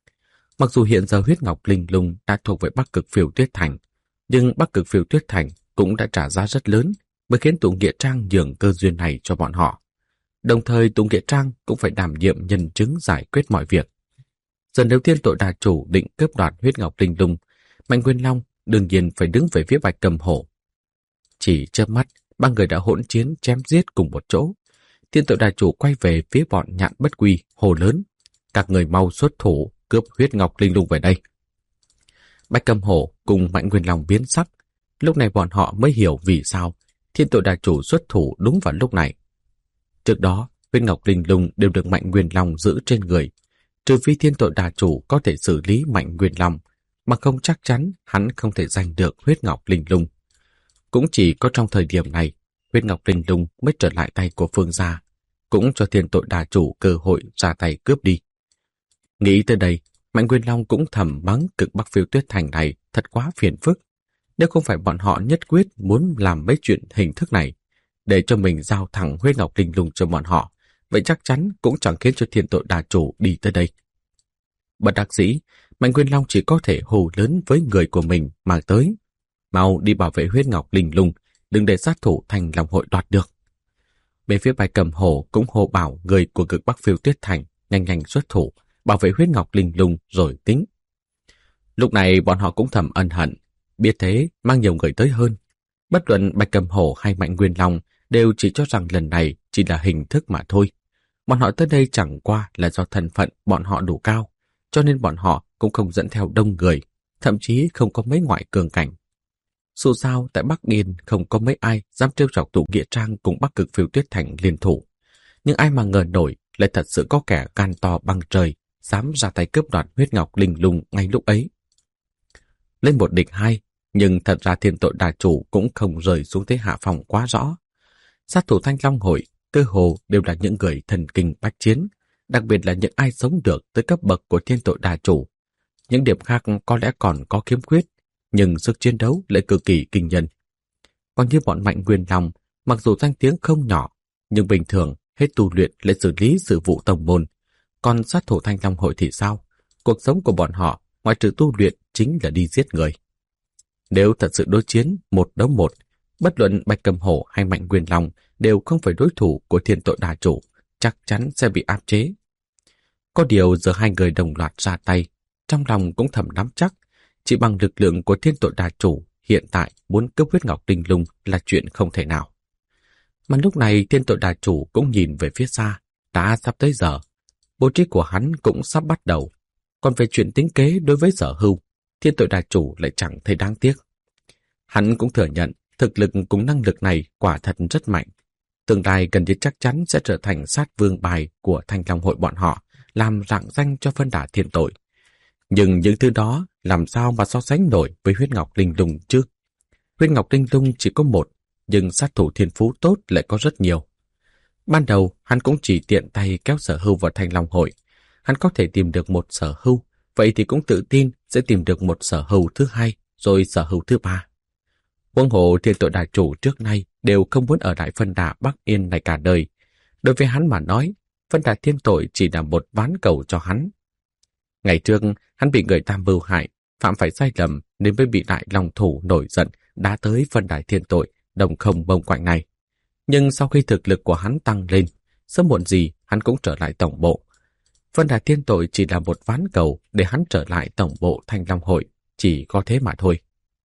Mặc dù hiện giờ huyết ngọc linh lung đã thuộc về Bắc Cực Phiêu Tuyết Thành, nhưng Bắc Cực Phiêu Tuyết Thành cũng đã trả giá rất lớn mới khiến Tụ Nghĩa Trang nhường cơ duyên này cho bọn họ. Đồng thời Tụ Nghĩa Trang cũng phải đảm nhiệm nhân chứng giải quyết mọi việc. Giờ nếu thiên tội đà chủ định cướp đoạt huyết ngọc linh lung, Mạnh Nguyên Long đương nhiên phải đứng về phía Bạch Cầm Hổ. Chỉ chớp mắt, ba người đã hỗn chiến chém giết cùng một chỗ. Thiên tội đà chủ quay về phía bọn Nhạn Bất Quy, hồ lớn. Các người mau xuất thủ, cướp huyết ngọc linh lung về đây. Bạch Cầm Hổ cùng Mạnh Nguyên Long biến sắc. Lúc này bọn họ mới hiểu vì sao thiên tội đà chủ xuất thủ đúng vào lúc này. Trước đó, huyết ngọc linh lung đều được Mạnh Nguyên Long giữ trên người. Trừ phi thiên tội đà chủ có thể xử lý Mạnh Nguyên Long, mà không chắc chắn hắn không thể giành được huyết ngọc linh lung. Cũng chỉ có trong thời điểm này, huyết ngọc linh lung mới trở lại tay của Phương gia, cũng cho thiên tội đà chủ cơ hội ra tay cướp đi. Nghĩ tới đây, Mạnh Nguyên Long cũng thầm mắng Cực Bắc Phiêu Tuyết Thành này thật quá phiền phức. Nếu không phải bọn họ nhất quyết muốn làm mấy chuyện hình thức này, để cho mình giao thẳng huyết ngọc linh lung cho bọn họ, vậy chắc chắn cũng chẳng khiến cho thiên tội đà chủ đi tới đây. Bất đắc dĩ, Mạnh Nguyên Long chỉ có thể hô lớn với người của mình mà tới. Mau đi bảo vệ huyết ngọc linh lung, đừng để sát thủ Thanh Long hội đoạt được. Bên phía Bạch Cầm Hổ cũng hô bảo người của Cực Bắc Phiêu Tuyết Thành nhanh nhanh xuất thủ, bảo vệ huyết ngọc linh lung rồi tính. Lúc này bọn họ cũng thầm ân hận, biết thế mang nhiều người tới hơn. Bất luận Bạch Cầm Hổ hay Mạnh Nguyên Long đều chỉ cho rằng lần này chỉ là hình thức mà thôi. Bọn họ tới đây chẳng qua là do thân phận bọn họ đủ cao, cho nên bọn họ cũng không dẫn theo đông người, thậm chí không có mấy ngoại cường cảnh. Dù sao, tại Bắc Yên không có mấy ai dám trêu chọc tụ Nghĩa Trang cùng Bắc Cực Phiêu Tuyết Thành liên thủ. Nhưng ai mà ngờ nổi lại thật sự có kẻ gan to bằng trời, dám ra tay cướp đoạt huyết ngọc linh lung ngay lúc ấy. Lên một địch hai, nhưng thật ra Thiên Tội Đà Chủ cũng không rời xuống thế hạ phòng quá rõ. Sát thủ Thanh Long Hội cơ hồ đều là những người thần kinh bách chiến, đặc biệt là những ai sống được tới cấp bậc của Thiên Tội Đà Chủ. Những điểm khác có lẽ còn có khiếm khuyết, nhưng sức chiến đấu lại cực kỳ kinh nhân. Còn như bọn Mạnh Nguyên Long, mặc dù danh tiếng không nhỏ, nhưng bình thường hết tu luyện lại xử lý sự vụ tông môn. Còn sát thủ Thanh Long Hội thì sao? Cuộc sống của bọn họ, ngoài trừ tu luyện, chính là đi giết người. Nếu thật sự đối chiến một đấu một, bất luận Bạch Cầm Hổ hay Mạnh Nguyên Long đều không phải đối thủ của Thiên Tội Đà Chủ, chắc chắn sẽ bị áp chế. Có điều giờ hai người đồng loạt ra tay, trong lòng cũng thầm nắm chắc, chỉ bằng lực lượng của Thiên Tội Đà Chủ hiện tại muốn cướp huyết ngọc linh lung là chuyện không thể nào. Mà lúc này Thiên Tội Đà Chủ cũng nhìn về phía xa, đã sắp tới giờ. Bố trí của hắn cũng sắp bắt đầu. Còn về chuyện tính kế đối với Sở Hưu, Thiên Tội Đà Chủ lại chẳng thấy đáng tiếc. Hắn cũng thừa nhận thực lực cùng năng lực này quả thật rất mạnh. Tương lai gần như chắc chắn sẽ trở thành sát vương bài của Thanh Long Hội bọn họ, làm rạng danh cho phân đà thiên tội. Nhưng những thứ đó làm sao mà so sánh nổi với huyết ngọc linh lung chứ? Huyết ngọc linh lung chỉ có một, nhưng sát thủ thiên phú tốt lại có rất nhiều. Ban đầu hắn cũng chỉ tiện tay kéo Sở Hưu vào Thanh Long Hội. Hắn có thể tìm được một Sở Hưu, vậy thì cũng tự tin sẽ tìm được một Sở Hưu thứ hai, rồi Sở Hưu thứ ba. Huống hồ Thiên Tội Đà Chủ trước nay đều không muốn ở lại phân đà Bắc Yên này cả đời. Đối với hắn mà nói, phân đà thiên tội chỉ là một ván cầu cho hắn. Ngày trước, hắn bị người ta mưu hại, phạm phải sai lầm nên mới bị đại long thủ nổi giận đã tới phân đà thiên tội, đồng không bông quạnh này. Nhưng sau khi thực lực của hắn tăng lên, sớm muộn gì hắn cũng trở lại tổng bộ. Phân đà thiên tội chỉ là một ván cầu để hắn trở lại tổng bộ Thanh Long Hội, chỉ có thế mà thôi.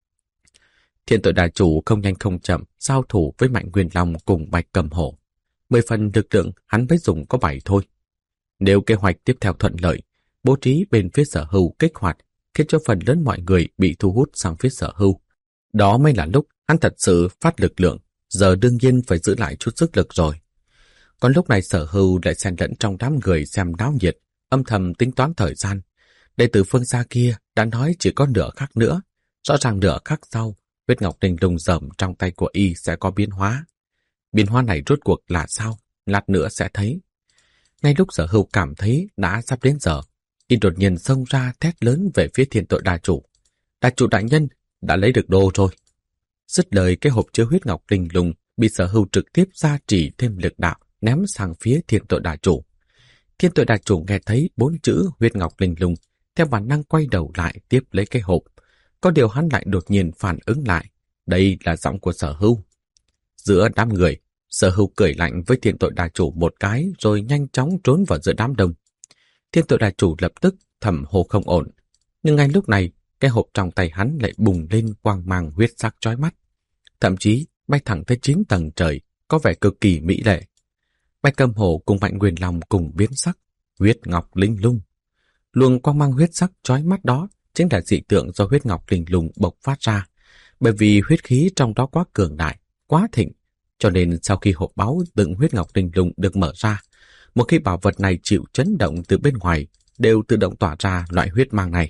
Thiên Tội Đà Chủ không nhanh không chậm giao thủ với Mạnh Nguyên Long cùng Bạch Cầm Hổ. Mười phần lực lượng hắn mới dùng có bảy thôi. Nếu kế hoạch tiếp theo thuận lợi, bố trí bên phía Sở Hưu kích hoạt, khiến cho phần lớn mọi người bị thu hút sang phía Sở Hưu. Đó mới là lúc hắn thật sự phát lực lượng, giờ đương nhiên phải giữ lại chút sức lực rồi. Còn lúc này Sở Hưu lại xen lẫn trong đám người xem náo nhiệt, âm thầm tính toán thời gian. Đệ tử phương xa kia đã nói chỉ có nửa khắc nữa, rõ ràng nửa khắc sau, huyết ngọc linh lung rầm trong tay của y sẽ có biến hóa. Biến hóa này rốt cuộc là sao? Lát nữa sẽ thấy. Ngay lúc Sở Hưu cảm thấy đã sắp đến giờ, y đột nhiên xông ra thét lớn về phía Thiên Tội Đà Chủ. Đà Chủ đại nhân đã lấy được đồ rồi. Dứt lời, cái hộp chứa huyết ngọc linh lung bị Sở Hưu trực tiếp gia trì thêm lực đạo ném sang phía Thiên Tội Đà Chủ. Thiên Tội Đà Chủ nghe thấy bốn chữ huyết ngọc linh lung, theo bản năng quay đầu lại tiếp lấy cái hộp. Có điều hắn lại đột nhiên phản ứng lại, đây là giọng của Sở Hưu. Giữa đám người, Sở Hưu cười lạnh với Thiên Tội Đà Chủ một cái rồi nhanh chóng trốn vào giữa đám đông. Thiên Tội Đà Chủ lập tức thầm hô không ổn, nhưng ngay lúc này, cái hộp trong tay hắn lại bùng lên quang mang huyết sắc chói mắt, thậm chí bay thẳng tới chín tầng trời, có vẻ cực kỳ mỹ lệ. Bạch Cầm Hổ cùng Mạnh Nguyên Long cùng biến sắc, huyết ngọc linh lung. Luồng quang mang huyết sắc chói mắt đó chính là dị tượng do huyết ngọc linh lung bộc phát ra, bởi vì huyết khí trong đó quá cường đại, quá thịnh, cho nên sau khi hộp báu đựng huyết ngọc linh lung được mở ra, một khi bảo vật này chịu chấn động từ bên ngoài, đều tự động tỏa ra loại huyết mang này.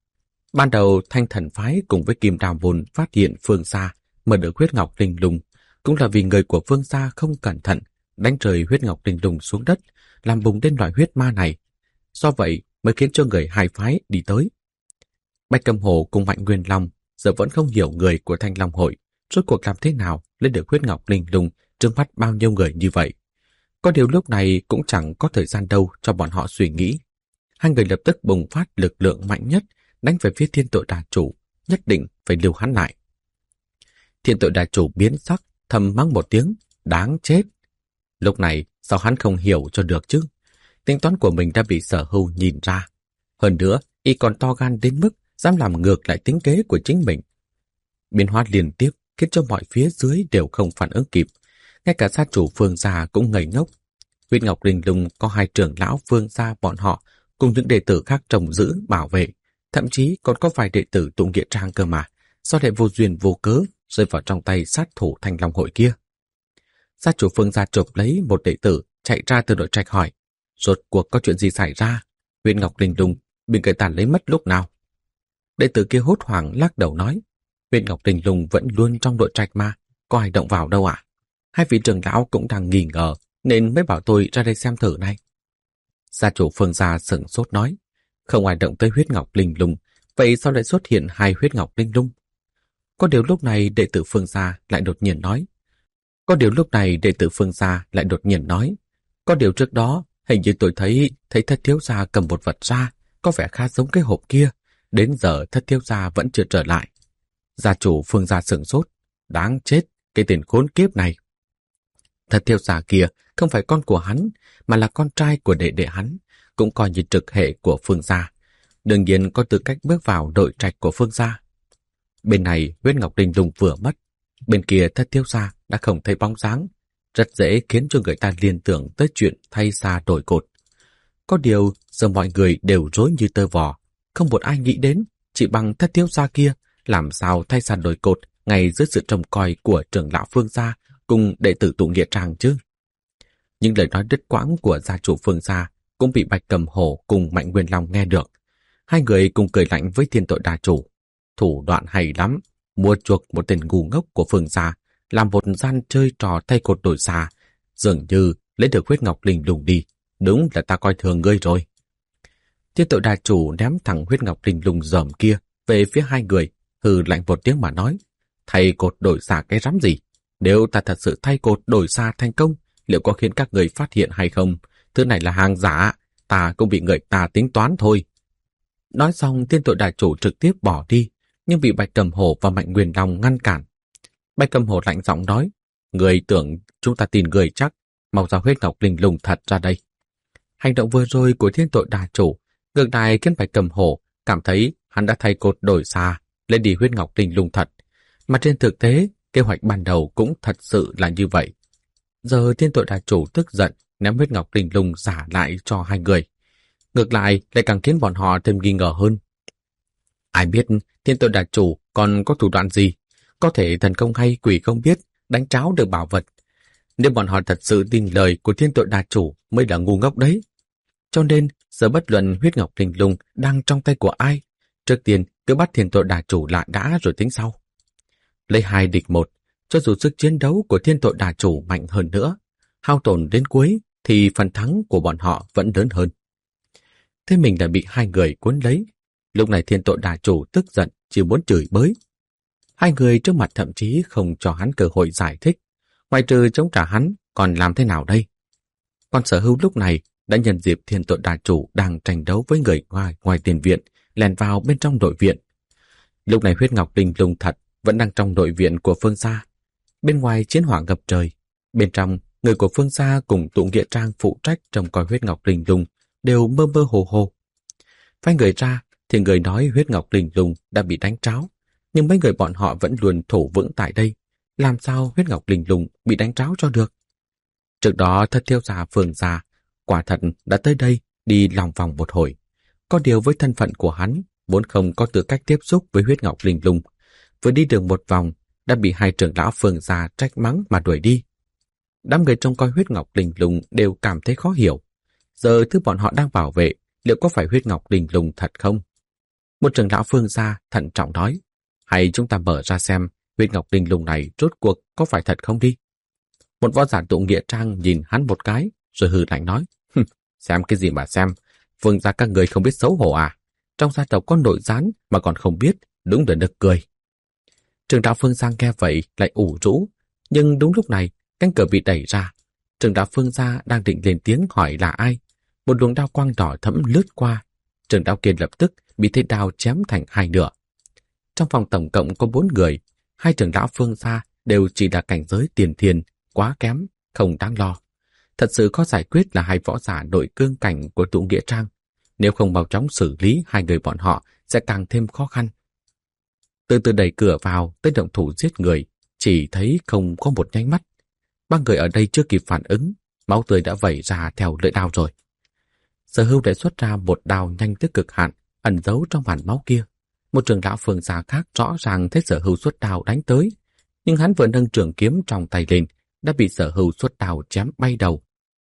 Ban đầu Thanh Thần Phái cùng với Kim Đàm Vốn phát hiện phương xa mở được huyết ngọc linh lung, cũng là vì người của phương xa không cẩn thận đánh rơi huyết ngọc linh lung xuống đất, làm bùng lên loại huyết ma này. Do vậy mới khiến cho người hai phái đi tới. Bạch Cầm Hổ cùng Mạnh Nguyên Long giờ vẫn không hiểu người của Thanh Long Hội rốt cuộc làm thế nào lấy được huyết ngọc linh lung trước mắt bao nhiêu người như vậy. Có điều lúc này cũng chẳng có thời gian đâu cho bọn họ suy nghĩ. Hai người lập tức bùng phát lực lượng mạnh nhất đánh về phía Thiên Tội Đà Chủ, nhất định phải lưu hắn lại. Thiên Tội Đà Chủ biến sắc, thầm mắng một tiếng, đáng chết. Lúc này sao hắn không hiểu cho được chứ? Tính toán của mình đã bị Sở Hưu nhìn ra. Hơn nữa, y còn to gan đến mức dám làm ngược lại tính kế của chính mình. Biến hóa liên tiếp khiến cho mọi phía dưới đều không phản ứng kịp. ngay cả gia chủ Phương gia cũng ngây ngốc. Huyết Ngọc Linh Lung có hai trưởng lão Phương gia bọn họ cùng những đệ tử khác trông giữ, bảo vệ, thậm chí còn có vài đệ tử tụ nghĩa trang cơ mà, sao lại vô duyên vô cớ rơi vào trong tay sát thủ Thanh Long hội kia. Gia chủ Phương gia chộp lấy một đệ tử chạy ra từ nội trạch hỏi, rốt cuộc có chuyện gì xảy ra? Huyết Ngọc Linh Lung bị người ta lấy mất lúc nào? Đệ tử kia hốt hoảng lắc đầu nói, Huyết Ngọc Linh Lung vẫn luôn trong nội trạch mà, có ai động vào đâu ạ? À? Hai vị trưởng lão cũng đang nghi ngờ nên mới bảo tôi ra đây xem thử này. Gia chủ Phương gia sửng sốt nói, không ai động tới Huyết Ngọc Linh Lung, vậy sao lại xuất hiện hai Huyết Ngọc Linh Lung? Có điều lúc này đệ tử Phương gia lại đột nhiên nói, có điều lúc này đệ tử Phương gia lại đột nhiên nói, có điều trước đó hình như tôi thấy thấy thất thiếu gia cầm một vật ra, có vẻ khá giống cái hộp kia, đến giờ thất thiếu gia vẫn chưa trở lại. Gia chủ Phương gia sửng sốt, đáng chết, cái tên khốn kiếp này. Thất thiếu gia kia không phải con của hắn, mà là con trai của đệ đệ hắn, cũng coi như trực hệ của Phương gia, đương nhiên có tư cách bước vào đội trạch của Phương gia. Bên này Huyết Ngọc Linh Lung vừa mất, bên kia thất thiếu gia đã không thấy bóng dáng, rất dễ khiến cho người ta liên tưởng tới chuyện thay xa đổi cột. Có điều giờ mọi người đều rối như tơ vò, không một ai nghĩ đến chỉ bằng thất thiếu gia kia làm sao thay xa đổi cột ngay dưới sự trông coi của trưởng lão Phương gia cùng đệ tử tụ nghĩa trang chứ. Những lời nói đứt quãng của gia chủ Phương gia cũng bị Bạch Cầm Hổ cùng Mạnh Nguyên Long nghe được. Hai người cùng cười lạnh với Thiên Tội Đà chủ. Thủ đoạn hay lắm, mua chuộc một tên ngu ngốc của Phương gia, làm một gian chơi trò thay cột đổi xà, dường như lấy được Huyết Ngọc Linh Lung đi. Đúng là ta coi thường ngươi rồi. Thiên Tội Đà chủ ném thẳng Huyết Ngọc Linh Lung dởm kia về phía hai người, hừ lạnh một tiếng mà nói, thay cột đổi xà cái rắm gì? Nếu ta thật sự thay cột đổi xà thành công, liệu có khiến các người phát hiện hay không? Thứ này là hàng giả, ta cũng bị người ta tính toán thôi. Nói xong, Thiên Tội Đà chủ trực tiếp bỏ đi, nhưng bị Bạch Cầm Hổ và Mạnh Nguyên Long ngăn cản. Bạch Cầm Hổ lạnh giọng nói, người tưởng chúng ta tin người chắc, mau ra Huyết Ngọc Linh Lung thật ra đây. Hành động vừa rồi của Thiên Tội Đà chủ ngược lại khiến Bạch Cầm Hổ cảm thấy hắn đã thay cột đổi xà, lấy đi Huyết Ngọc Linh Lung thật. Mà trên thực tế, kế hoạch ban đầu cũng thật sự là như vậy. Giờ Thiên Tội Đà chủ tức giận ném Huyết Ngọc Linh Lung giả lại cho hai người. Ngược lại lại càng khiến bọn họ thêm nghi ngờ hơn. Ai biết Thiên Tội Đà chủ còn có thủ đoạn gì, có thể thần công hay quỷ không biết đánh tráo được bảo vật. Nếu bọn họ thật sự tin lời của Thiên Tội Đà chủ mới là ngu ngốc đấy. Cho nên giờ bất luận Huyết Ngọc Linh Lung đang trong tay của ai, trước tiên cứ bắt Thiên Tội Đà chủ lại đã rồi tính sau. Lấy hai địch một, cho dù sức chiến đấu của Thiên Tội Đà chủ mạnh hơn nữa, hao tổn đến cuối thì phần thắng của bọn họ vẫn lớn hơn. Thế mình đã bị hai người cuốn lấy. Lúc này Thiên Tội Đà chủ tức giận, chỉ muốn chửi bới. Hai người trước mặt thậm chí không cho hắn cơ hội giải thích. Ngoài trừ chống trả hắn, còn làm thế nào đây? Còn Sở Hưu lúc này đã nhân dịp Thiên Tội Đà chủ đang tranh đấu với người ngoài ngoài tiền viện, lèn vào bên trong đội viện. Lúc này Huyết Ngọc Linh Lung thật vẫn đang trong đội viện của Phương gia. Bên ngoài chiến hỏa ngập trời, bên trong người của Phương gia cùng tụ nghĩa trang phụ trách trông coi Huyết Ngọc Linh Lung đều mơ mơ hồ hồ. Phái người ra thì người nói Huyết Ngọc Linh Lung đã bị đánh tráo, nhưng mấy người bọn họ vẫn luôn thủ vững tại đây. Làm sao Huyết Ngọc Linh Lung bị đánh tráo cho được? Trước đó thất thiếu gia Phương gia quả thật đã tới đây đi lòng vòng một hồi. Có điều với thân phận của hắn vốn không có tư cách tiếp xúc với Huyết Ngọc Linh Lung, vừa đi được một vòng đã bị hai trưởng lão Phương gia trách mắng mà đuổi đi. Đám người trông coi Huyết Ngọc Linh Lung đều cảm thấy khó hiểu. Giờ thứ bọn họ đang bảo vệ liệu có phải Huyết Ngọc Linh Lung thật không? Một trưởng lão Phương gia thận trọng nói, hay chúng ta mở ra xem Huyết Ngọc Linh Lung này rốt cuộc có phải thật không đi? Một võ giả tụ nghĩa trang nhìn hắn một cái rồi hừ lạnh nói, xem cái gì mà xem, Phương gia các người không biết xấu hổ à? Trong gia tộc có nội gián mà còn không biết, đúng là nực cười. Trưởng lão Phương gia nghe vậy lại ủ rũ, nhưng đúng lúc này cánh cửa bị đẩy ra. Trưởng lão Phương gia đang định lên tiếng hỏi là ai, một luồng đao quang đỏ thẫm lướt qua. Trưởng lão kia lập tức bị thế đao chém thành hai nửa. Trong phòng tổng cộng có bốn người, hai trưởng lão Phương gia đều chỉ là cảnh giới tiền thiên, quá kém, không đáng lo. Thật sự có giải quyết là hai võ giả đội cương cảnh của tụ nghĩa trang. Nếu không mau chóng xử lý hai người bọn họ sẽ càng thêm khó khăn. Từ từ đẩy cửa vào tới động thủ giết người, chỉ thấy không có một nháy mắt. Ba người ở đây chưa kịp phản ứng, máu tươi đã vẩy ra theo lưỡi đao rồi. Sở Hưu lại xuất ra một đao nhanh tới cực hạn, ẩn giấu trong màn máu kia. Một trưởng lão Phương gia khác rõ ràng thấy Sở Hưu xuất đao đánh tới, nhưng hắn vừa nâng trường kiếm trong tay lên, đã bị Sở Hưu xuất đao chém bay đầu.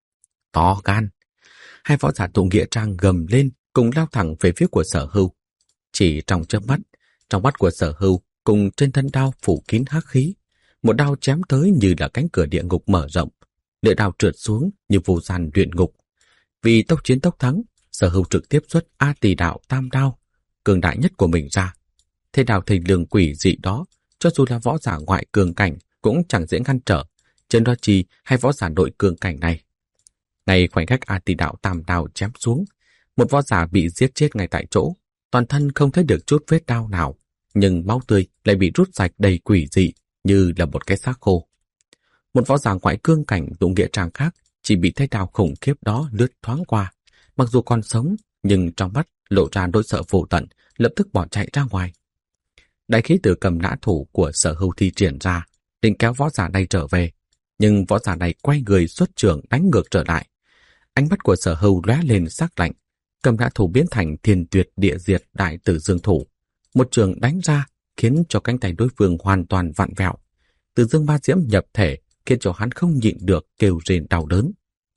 To gan! Hai võ giả tụ nghĩa trang gầm lên, cùng lao thẳng về phía của Sở Hưu. Chỉ trong chớp mắt, trong mắt của Sở Hưu cùng trên thân đao phủ kín hắc khí, một đao chém tới như là cánh cửa địa ngục mở rộng, lưỡi đao trượt xuống như vô gian luyện ngục. Vì tốc chiến tốc thắng, Sở Hưu trực tiếp xuất A Tỳ Đạo Tam Đao, cường đại nhất của mình ra. Thế đao thình lường quỷ dị đó, cho dù là võ giả ngoại cường cảnh cũng chẳng dễ ngăn trở, trên đó chi hay võ giả nội cường cảnh này. Ngay khoảnh khắc A Tỳ Đạo Tam Đao chém xuống, một võ giả bị giết chết ngay tại chỗ, toàn thân không thấy được chút vết đao nào, nhưng máu tươi lại bị rút sạch đầy quỷ dị như là một cái xác khô. Một võ giả ngoại cương cảnh tụ nghĩa trang khác chỉ bị thế đao khủng khiếp đó lướt thoáng qua, mặc dù còn sống nhưng trong mắt lộ ra nỗi sợ vô tận, lập tức bỏ chạy ra ngoài. Đại khí tử cầm nã thủ của Sở Hưu thi triển ra, định kéo võ giả này trở về, nhưng võ giả này quay người xuất trường đánh ngược trở lại. Ánh mắt của Sở Hưu lóe lên sắc lạnh, cầm nã thủ biến thành thiên tuyệt địa diệt đại tử dương thủ, một trường đánh ra khiến cho cánh tay đối phương hoàn toàn vặn vẹo. Tử dương ma diễm nhập thể khiến cho hắn không nhịn được kêu rên đau đớn.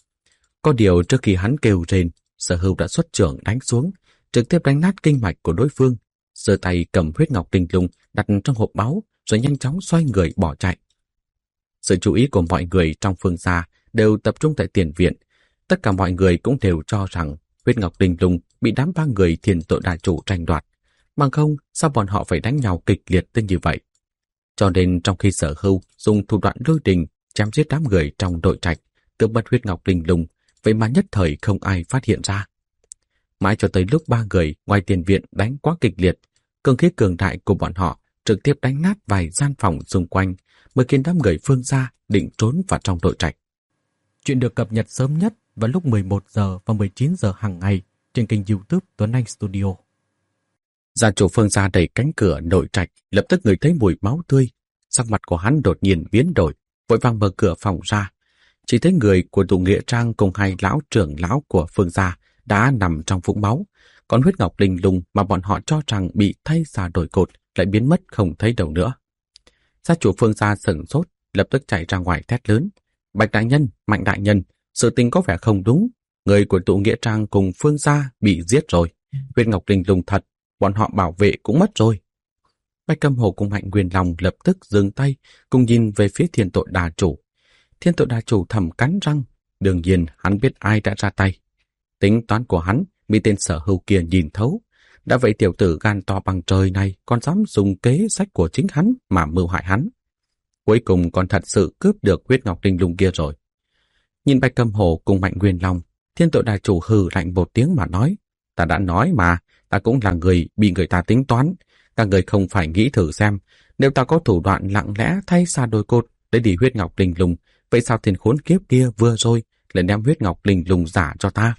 Có điều trước khi hắn kêu rên, Sở Hưu đã xuất trường đánh xuống, trực tiếp đánh nát kinh mạch của đối phương, giơ tay cầm huyết ngọc linh lung đặt trong hộp báu rồi nhanh chóng xoay người bỏ chạy. Sự chú ý của mọi người trong Phương gia đều tập trung tại tiền viện. Tất cả mọi người cũng đều cho rằng huyết ngọc linh lung bị đám ba người Thiên Tội Đà Chủ tranh đoạt, bằng không sao bọn họ phải đánh nhau kịch liệt tới như vậy. Cho nên trong khi Sở Hưu dùng thủ đoạn lôi đình chém giết đám người trong đội trạch, cướp mất huyết ngọc linh lung, vậy mà nhất thời không ai phát hiện ra. Mãi cho tới lúc ba người ngoài tiền viện đánh quá kịch liệt, cường khí cường đại của bọn họ trực tiếp đánh nát vài gian phòng xung quanh, mới khiến đám người Phương gia định trốn vào trong đội trạch. Chuyện được cập nhật sớm nhất vào lúc mười một giờ và mười chín giờ hàng ngày trên kênh YouTube Tuấn Anh Studio. Gia chủ Phương gia đẩy cánh cửa nội trạch, lập tức ngửi thấy mùi máu tươi, sắc mặt của hắn đột nhiên biến đổi, vội vàng mở cửa phòng ra. Chỉ thấy người của tụ nghĩa trang cùng hai lão trưởng lão của Phương gia đã nằm trong vũng máu, còn huyết ngọc linh lung mà bọn họ cho rằng bị thay ra đổi cột lại biến mất không thấy đâu nữa. Gia chủ Phương gia sửng sốt, lập tức chạy ra ngoài thét lớn: Bạch đại nhân, Mạnh đại nhân, sự tình có vẻ không đúng, người của tụ nghĩa trang cùng Phương gia bị giết rồi, huyết ngọc linh lung thật, bọn họ bảo vệ cũng mất rồi. Bạch Câm Hổ cùng Mạnh Nguyên Long lập tức dừng tay, cùng nhìn về phía Thiên Tội Đà Chủ. Thiên Tội Đà Chủ thầm cắn răng, đương nhiên hắn biết ai đã ra tay. Tính toán của hắn bị tên Sở Hưu kia nhìn thấu. Đã vậy tiểu tử gan to bằng trời này còn dám dùng kế sách của chính hắn mà mưu hại hắn. Cuối cùng còn thật sự cướp được huyết ngọc linh lung kia rồi. Nhìn Bạch Câm Hổ cùng Mạnh Nguyên Long, Thiên Tội Đà Chủ hừ lạnh một tiếng mà nói: Ta đã nói mà, ta cũng là người bị người ta tính toán. Các người không phải nghĩ thử xem, nếu ta có thủ đoạn lặng lẽ thay xa đôi cột để đi huyết ngọc linh lung, vậy sao tên khốn kiếp kia vừa rồi lại đem huyết ngọc linh lung giả cho ta?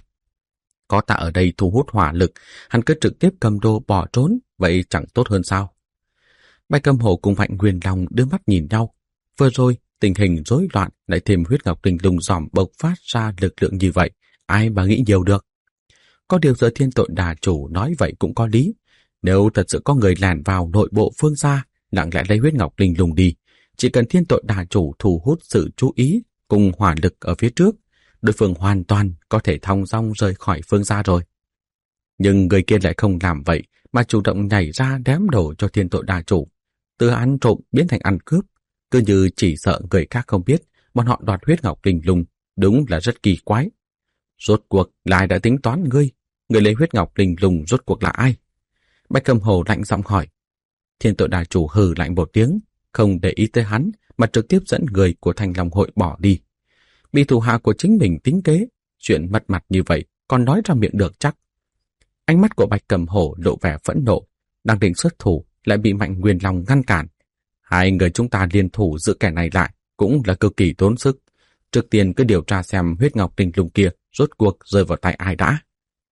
Có ta ở đây thu hút hỏa lực, hắn cứ trực tiếp cầm đồ bỏ trốn, vậy chẳng tốt hơn sao? Bạch Câm Hổ cùng Mạnh Nguyên Long đưa mắt nhìn nhau. Vừa rồi tình hình rối loạn, lại thêm huyết ngọc linh lung dòm bộc phát ra lực lượng như vậy, ai mà nghĩ nhiều được? Có điều giờ Thiên Tội Đà Chủ nói vậy cũng có lý. Nếu thật sự có người lẻn vào nội bộ Phương gia, lặng lẽ lấy huyết ngọc linh lung đi, chỉ cần Thiên Tội Đà Chủ thu hút sự chú ý cùng hỏa lực ở phía trước, đối phương hoàn toàn có thể thong dong rời khỏi Phương gia rồi. Nhưng người kia lại không làm vậy, mà chủ động nhảy ra đếm đổ cho Thiên Tội Đà Chủ, từ ăn trộm biến thành ăn cướp, cứ như chỉ sợ người khác không biết bọn họ đoạt huyết ngọc linh lung, đúng là rất kỳ quái. Rốt cuộc là ai đã tính toán ngươi? Người lấy huyết ngọc linh lung rốt cuộc là ai? Bạch Câm Hổ lạnh giọng hỏi. Thiên Tội Đà Chủ hừ lạnh một tiếng, không để ý tới hắn mà trực tiếp dẫn người của Thanh Long hội bỏ đi. Bị thủ hạ của chính mình tính kế, chuyện mất mặt như vậy còn nói ra miệng được chắc? Ánh mắt của Bạch Câm Hổ lộ vẻ phẫn nộ, đang định xuất thủ lại bị Mạnh Nguyên Long ngăn cản. Hai người chúng ta liên thủ giữ kẻ này lại cũng là cực kỳ tốn sức. Trước tiên cứ điều tra xem huyết ngọc linh lung kia rốt cuộc rơi vào tay ai đã.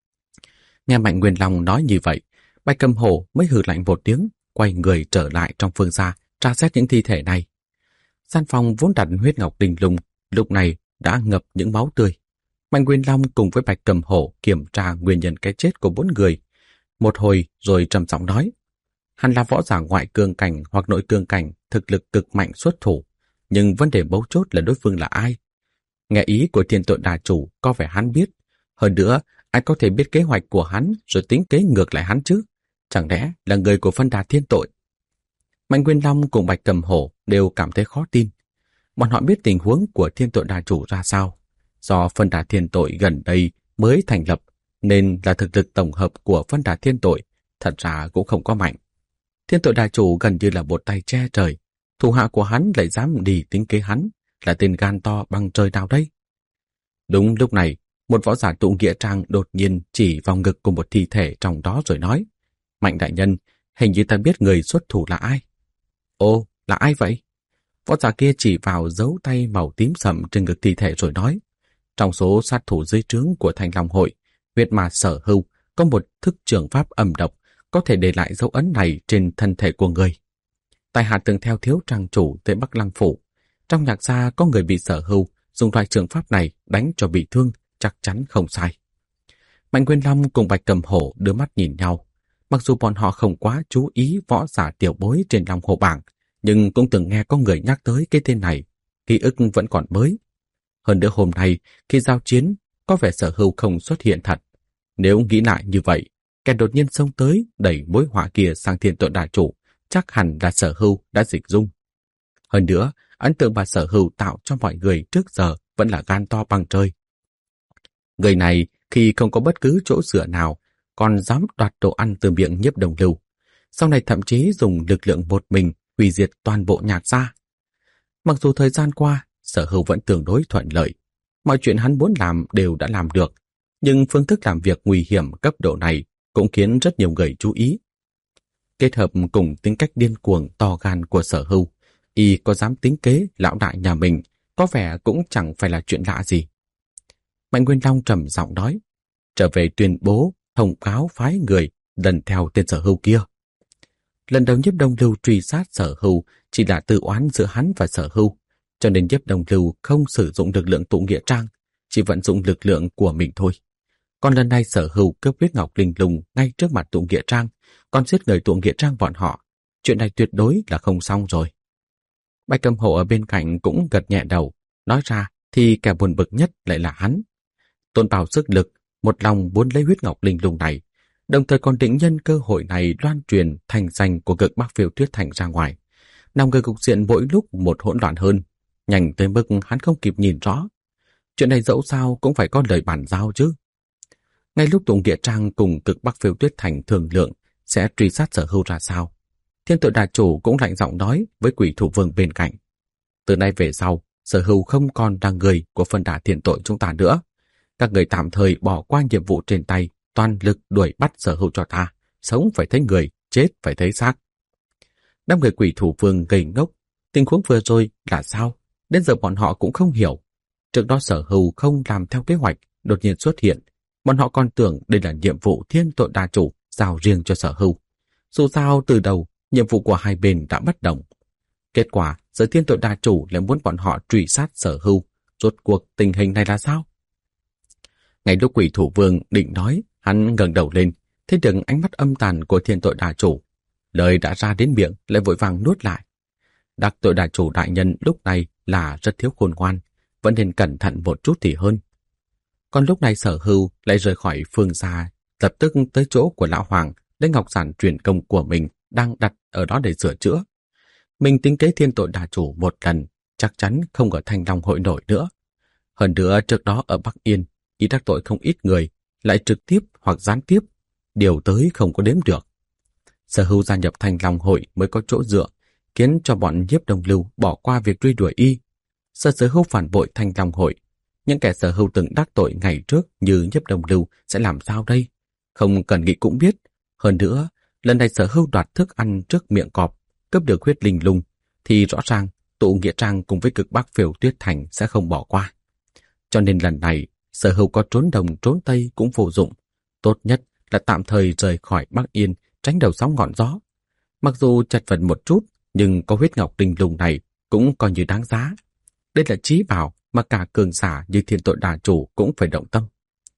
Nghe Mạnh Nguyên Long nói như vậy, Bạch Câm Hổ mới hừ lạnh một tiếng, quay người trở lại trong Phương gia tra xét những thi thể này. Gian phòng vốn đặt huyết ngọc linh lung lúc này đã ngập những máu tươi. Mạnh Nguyên Long cùng với Bạch Cầm Hổ kiểm tra nguyên nhân cái chết của bốn người. Một hồi rồi trầm giọng nói, hắn là võ giả ngoại cương cảnh hoặc nội cương cảnh, thực lực cực mạnh xuất thủ, nhưng vấn đề mấu chốt là đối phương là ai. Nghe ý của Thiên Tội Đà Chủ có vẻ hắn biết, hơn nữa ai có thể biết kế hoạch của hắn rồi tính kế ngược lại hắn chứ? Chẳng lẽ là người của Phân Đà Thiên Tội? Mạnh Nguyên Long cùng Bạch Cầm Hổ đều cảm thấy khó tin. Bọn họ biết tình huống của Thiên Tội Đà Chủ ra sao. Do Phân Đà Thiên Tội gần đây mới thành lập, nên là thực lực tổng hợp của Phân Đà Thiên Tội thật ra cũng không có mạnh. Thiên Tội Đà Chủ gần như là một tay che trời, thủ hạ của hắn lại dám đi tính kế hắn, là tên gan to bằng trời nào đây? Đúng lúc này, một võ giả tụ nghĩa trang đột nhiên chỉ vào ngực của một thi thể trong đó rồi nói, Mạnh đại nhân, hình như ta biết người xuất thủ là ai. Ồ, là ai vậy? Võ giả kia chỉ vào dấu tay màu tím sậm trên ngực thi thể rồi nói, trong số sát thủ dưới trướng của Thanh Long Hội, huyết ma Sở Hưu có một thức trường pháp âm độc có thể để lại dấu ấn này trên thân thể của người. Tại hạ từng theo thiếu trang chủ tới Bắc Lăng Phủ. Trong nhạc gia có người bị Sở Hưu dùng loại trường pháp này đánh cho bị thương, chắc chắn không sai. Mạnh Nguyên Long cùng Bạch Cầm Hổ đưa mắt nhìn nhau. Mặc dù bọn họ không quá chú ý võ giả tiểu bối trên Long Hồ bảng, nhưng cũng từng nghe có người nhắc tới cái tên này, ký ức vẫn còn mới. Hơn nữa hôm nay, khi giao chiến, có vẻ Sở Hưu không xuất hiện thật. Nếu nghĩ lại như vậy, kẻ đột nhiên xông tới đẩy mối họa kia sang Thiên Tội Đà Chủ, chắc hẳn là Sở Hưu đã dịch dung. Hơn nữa, ấn tượng bà Sở Hưu tạo cho mọi người trước giờ vẫn là gan to bằng trời. Người này khi không có bất cứ chỗ dựa nào, còn dám đoạt đồ ăn từ miệng Nhiếp Đồng Lưu. Sau này thậm chí dùng lực lượng một mình hủy diệt toàn bộ nhạc gia. Mặc dù thời gian qua, Sở Hưu vẫn tương đối thuận lợi. Mọi chuyện hắn muốn làm đều đã làm được, nhưng phương thức làm việc nguy hiểm cấp độ này cũng khiến rất nhiều người chú ý. Kết hợp cùng tính cách điên cuồng to gan của Sở Hưu, y có dám tính kế lão đại nhà mình, có vẻ cũng chẳng phải là chuyện lạ gì. Mạnh Nguyên Long trầm giọng nói, trở về tuyên bố, thông cáo phái người lần theo tên Sở Hưu kia. Lần đầu Nhiếp Đông Lưu truy sát Sở Hưu chỉ là tự oán giữa hắn và Sở Hưu, cho nên Nhiếp Đông Lưu không sử dụng lực lượng tụ nghĩa trang, chỉ vận dụng lực lượng của mình thôi. Còn lần này Sở Hưu cướp huyết ngọc linh lung ngay trước mặt tụ nghĩa trang, còn giết người tụ nghĩa trang bọn họ, chuyện này tuyệt đối là không xong rồi. Bạch Cầm Hổ ở bên cạnh cũng gật nhẹ đầu, nói ra thì kẻ buồn bực nhất lại là hắn. Tôn Bảo sức lực, một lòng muốn lấy huyết ngọc linh lung này, đồng thời còn định nhân cơ hội này loan truyền thành danh của cực Bắc Phiêu Tuyết Thành ra ngoài. Nằm người cục diện mỗi lúc một hỗn loạn hơn, nhanh tới mức hắn không kịp nhìn rõ. Chuyện này dẫu sao cũng phải có lời bàn giao chứ. Ngay lúc Tụng Địa Trang cùng cực Bắc Phiêu Tuyết Thành thương lượng sẽ truy sát Sở Hưu ra sao, Thiên Tội Đà Chủ cũng lạnh giọng nói với Quỷ Thủ Vương bên cạnh. Từ nay về sau, Sở Hưu không còn là người của Phân Đà Thiên Tội chúng ta nữa. Các người tạm thời bỏ qua nhiệm vụ trên tay, toàn lực đuổi bắt Sở Hưu cho ta, sống phải thấy người, chết phải thấy xác. Đám người Quỷ Thủ Vương gầy ngốc, tình huống vừa rồi là sao? Đến giờ bọn họ cũng không hiểu. Trước đó Sở Hưu không làm theo kế hoạch, đột nhiên xuất hiện. Bọn họ còn tưởng đây là nhiệm vụ Thiên Tội Đà Chủ giao riêng cho Sở Hưu. Dù sao từ đầu, nhiệm vụ của hai bên đã bất đồng. Kết quả, giờ Thiên Tội Đà Chủ lại muốn bọn họ truy sát Sở Hưu. Rốt cuộc tình hình này là sao? Ngay lúc Quỷ Thủ Vương định nói, hắn ngẩng đầu lên, thấy được ánh mắt âm tàn của Thiên Tội Đà Chủ. Lời đã ra đến miệng lại vội vàng nuốt lại. Đắc Tội Đà Chủ đại nhân lúc này là rất thiếu khôn ngoan, vẫn nên cẩn thận một chút thì hơn. Còn lúc này Sở Hưu lại rời khỏi phương xa, lập tức tới chỗ của Lão Hoàng, lấy ngọc giản truyền công của mình đang đặt ở đó để sửa chữa. Mình tính kế Thiên Tội Đà Chủ một lần, chắc chắn không ở Thanh Long Hội nổi nữa. Hơn nữa trước đó ở Bắc Yên, y đắc tội không ít người, lại trực tiếp hoặc gián tiếp, điều tới không có đếm được. Sở Hưu gia nhập Thanh Long Hội mới có chỗ dựa, khiến cho bọn Nhiếp Đông Lưu bỏ qua việc truy đuổi y. Sở Sở Hưu phản bội Thanh Long Hội, những kẻ Sở Hưu từng đắc tội ngày trước như Nhiếp Đông Lưu sẽ làm sao đây? Không cần nghĩ cũng biết. Hơn nữa, lần này Sở Hưu đoạt thức ăn trước miệng cọp, cướp được huyết linh lung, thì rõ ràng Tụ Nghĩa Trang cùng với cực Bắc Phiêu Tuyết Thành sẽ không bỏ qua. Cho nên lần này, Sở Hưu có trốn đông trốn tây cũng vô dụng. Tốt nhất là tạm thời rời khỏi Bắc Yên, tránh đầu sóng ngọn gió. Mặc dù chật vật một chút, nhưng có huyết ngọc linh lung này cũng coi như đáng giá. Đây là chí bảo mà cả cường giả như thiên tội đà chủ cũng phải động tâm.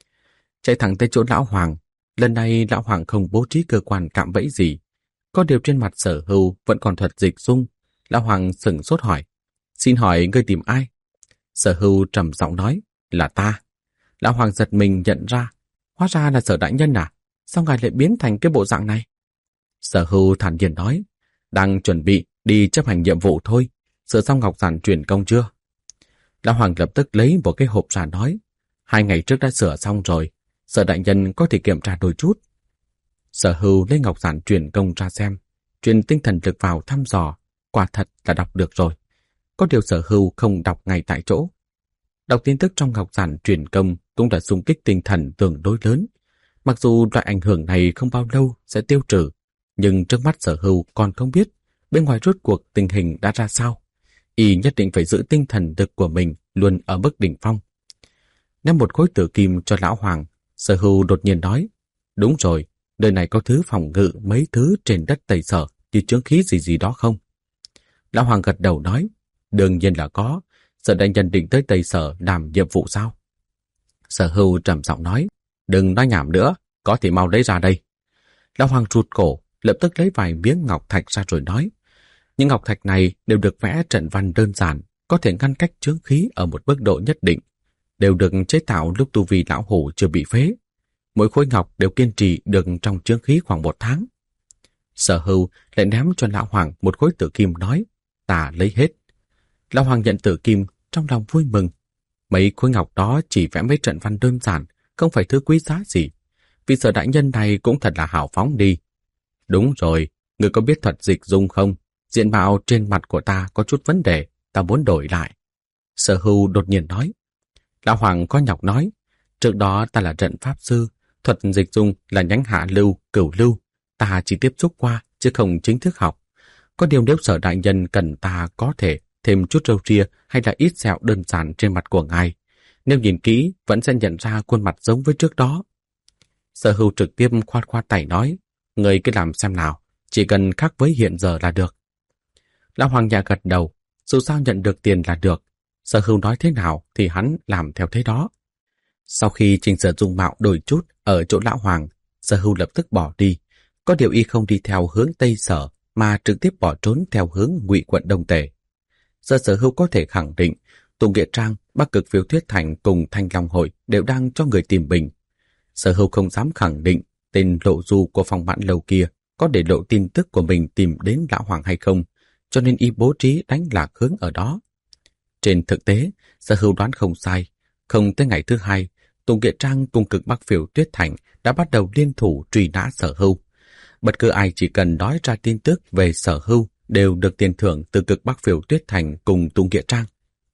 Chạy thẳng tới chỗ lão hoàng, lần này lão hoàng không bố trí cơ quan cạm bẫy gì. Có điều trên mặt Sở Hưu vẫn còn thuật dịch dung. Lão hoàng sững sốt hỏi, xin hỏi ngươi tìm ai? Sở Hưu trầm giọng nói, là ta. Lão hoàng giật mình nhận ra, hóa ra là Sở đại nhân à? Sao ngài lại biến thành cái bộ dạng này? Sở Hưu thản nhiên nói, đang chuẩn bị đi chấp hành nhiệm vụ thôi, sửa xong ngọc giản truyền công chưa? Lão hoàng lập tức lấy một cái hộp ra nói, hai ngày trước đã sửa xong rồi, Sở đại nhân có thể kiểm tra đôi chút. Sở Hưu lấy ngọc giản truyền công ra xem, truyền tinh thần lực vào thăm dò, quả thật là đọc được rồi. Có điều Sở Hưu không đọc ngay tại chỗ. Đọc tin tức trong ngọc giản truyền công cũng đã xung kích tinh thần tương đối lớn. Mặc dù loại ảnh hưởng này không bao lâu sẽ tiêu trừ, nhưng trước mắt Sở Hưu còn không biết bên ngoài rốt cuộc tình hình đã ra sao. Y nhất định phải giữ tinh thần lực của mình luôn ở mức đỉnh phong. Ném một khối tử kim cho lão hoàng, Sở Hưu đột nhiên nói, đúng rồi, nơi này có thứ phòng ngự mấy thứ trên đất Tây Sở như chướng khí gì gì đó không? Lão hoàng gật đầu nói, đương nhiên là có, Sở đại nhân định tới Tây Sở làm nhiệm vụ sao? Sở Hưu trầm giọng nói, đừng nói nhảm nữa, có thể mau lấy ra đây. Lão hoàng rụt cổ, lập tức lấy vài miếng ngọc thạch ra rồi nói, những ngọc thạch này đều được vẽ trận văn đơn giản, có thể ngăn cách chướng khí ở một mức độ nhất định, đều được chế tạo lúc tu vi lão hổ chưa bị phế. Mỗi khối ngọc đều kiên trì được trong chướng khí khoảng một tháng. Sở Hưu lại ném cho lão hoàng một khối tử kim nói, ta lấy hết. Lão hoàng nhận tử kim, trong lòng vui mừng. Mấy khối ngọc đó chỉ vẽ mấy trận văn đơn giản, không phải thứ quý giá gì. Vì Sở đại nhân này cũng thật là hào phóng đi. Đúng rồi, người có biết thuật dịch dung không? Diện mạo trên mặt của ta có chút vấn đề, ta muốn đổi lại. Sở Hưu đột nhiên nói. Lão hoàng có nhọc nói, trước đó ta là trận pháp sư, thuật dịch dung là nhánh hạ lưu, cửu lưu, ta chỉ tiếp xúc qua chứ không chính thức học. Có điều nếu Sở đại nhân cần ta có thể thêm chút râu ria hay là ít sẹo đơn giản trên mặt của ngài. Nếu nhìn kỹ vẫn sẽ nhận ra khuôn mặt giống với trước đó. Sở Hưu trực tiếp khoát khoát tay nói, người cứ làm xem nào, chỉ cần khác với hiện giờ là được. Lão hoàng nhà gật đầu, dù sao nhận được tiền là được. Sở Hưu nói thế nào thì hắn làm theo thế đó. Sau khi chỉnh sửa dung mạo đổi chút ở chỗ lão hoàng, Sở Hưu lập tức bỏ đi. Có điều y không đi theo hướng Tây Sở mà trực tiếp bỏ trốn theo hướng Ngụy quận Đông Tề. Giờ Sở Hưu có thể khẳng định Tùng Nghĩa Trang, Bắc Cực Phiêu Thuyết Thành cùng Thanh Long Hội đều đang cho người tìm bình. Sở Hưu không dám khẳng định tên lộ du của phòng bạn lầu kia có để lộ tin tức của mình tìm đến lão hoàng hay không, cho nên y bố trí đánh lạc hướng ở đó. Trên thực tế, Sở Hưu đoán không sai. Không tới ngày thứ hai, Tùng Nghĩa Trang cùng Cực Bắc Phiêu Tuyết Thành đã bắt đầu liên thủ truy nã Sở Hưu. Bất cứ ai chỉ cần nói ra tin tức về Sở Hưu đều được tiền thưởng từ Cực Bắc Phiêu Tuyết Thành cùng Tùng Nghĩa Trang.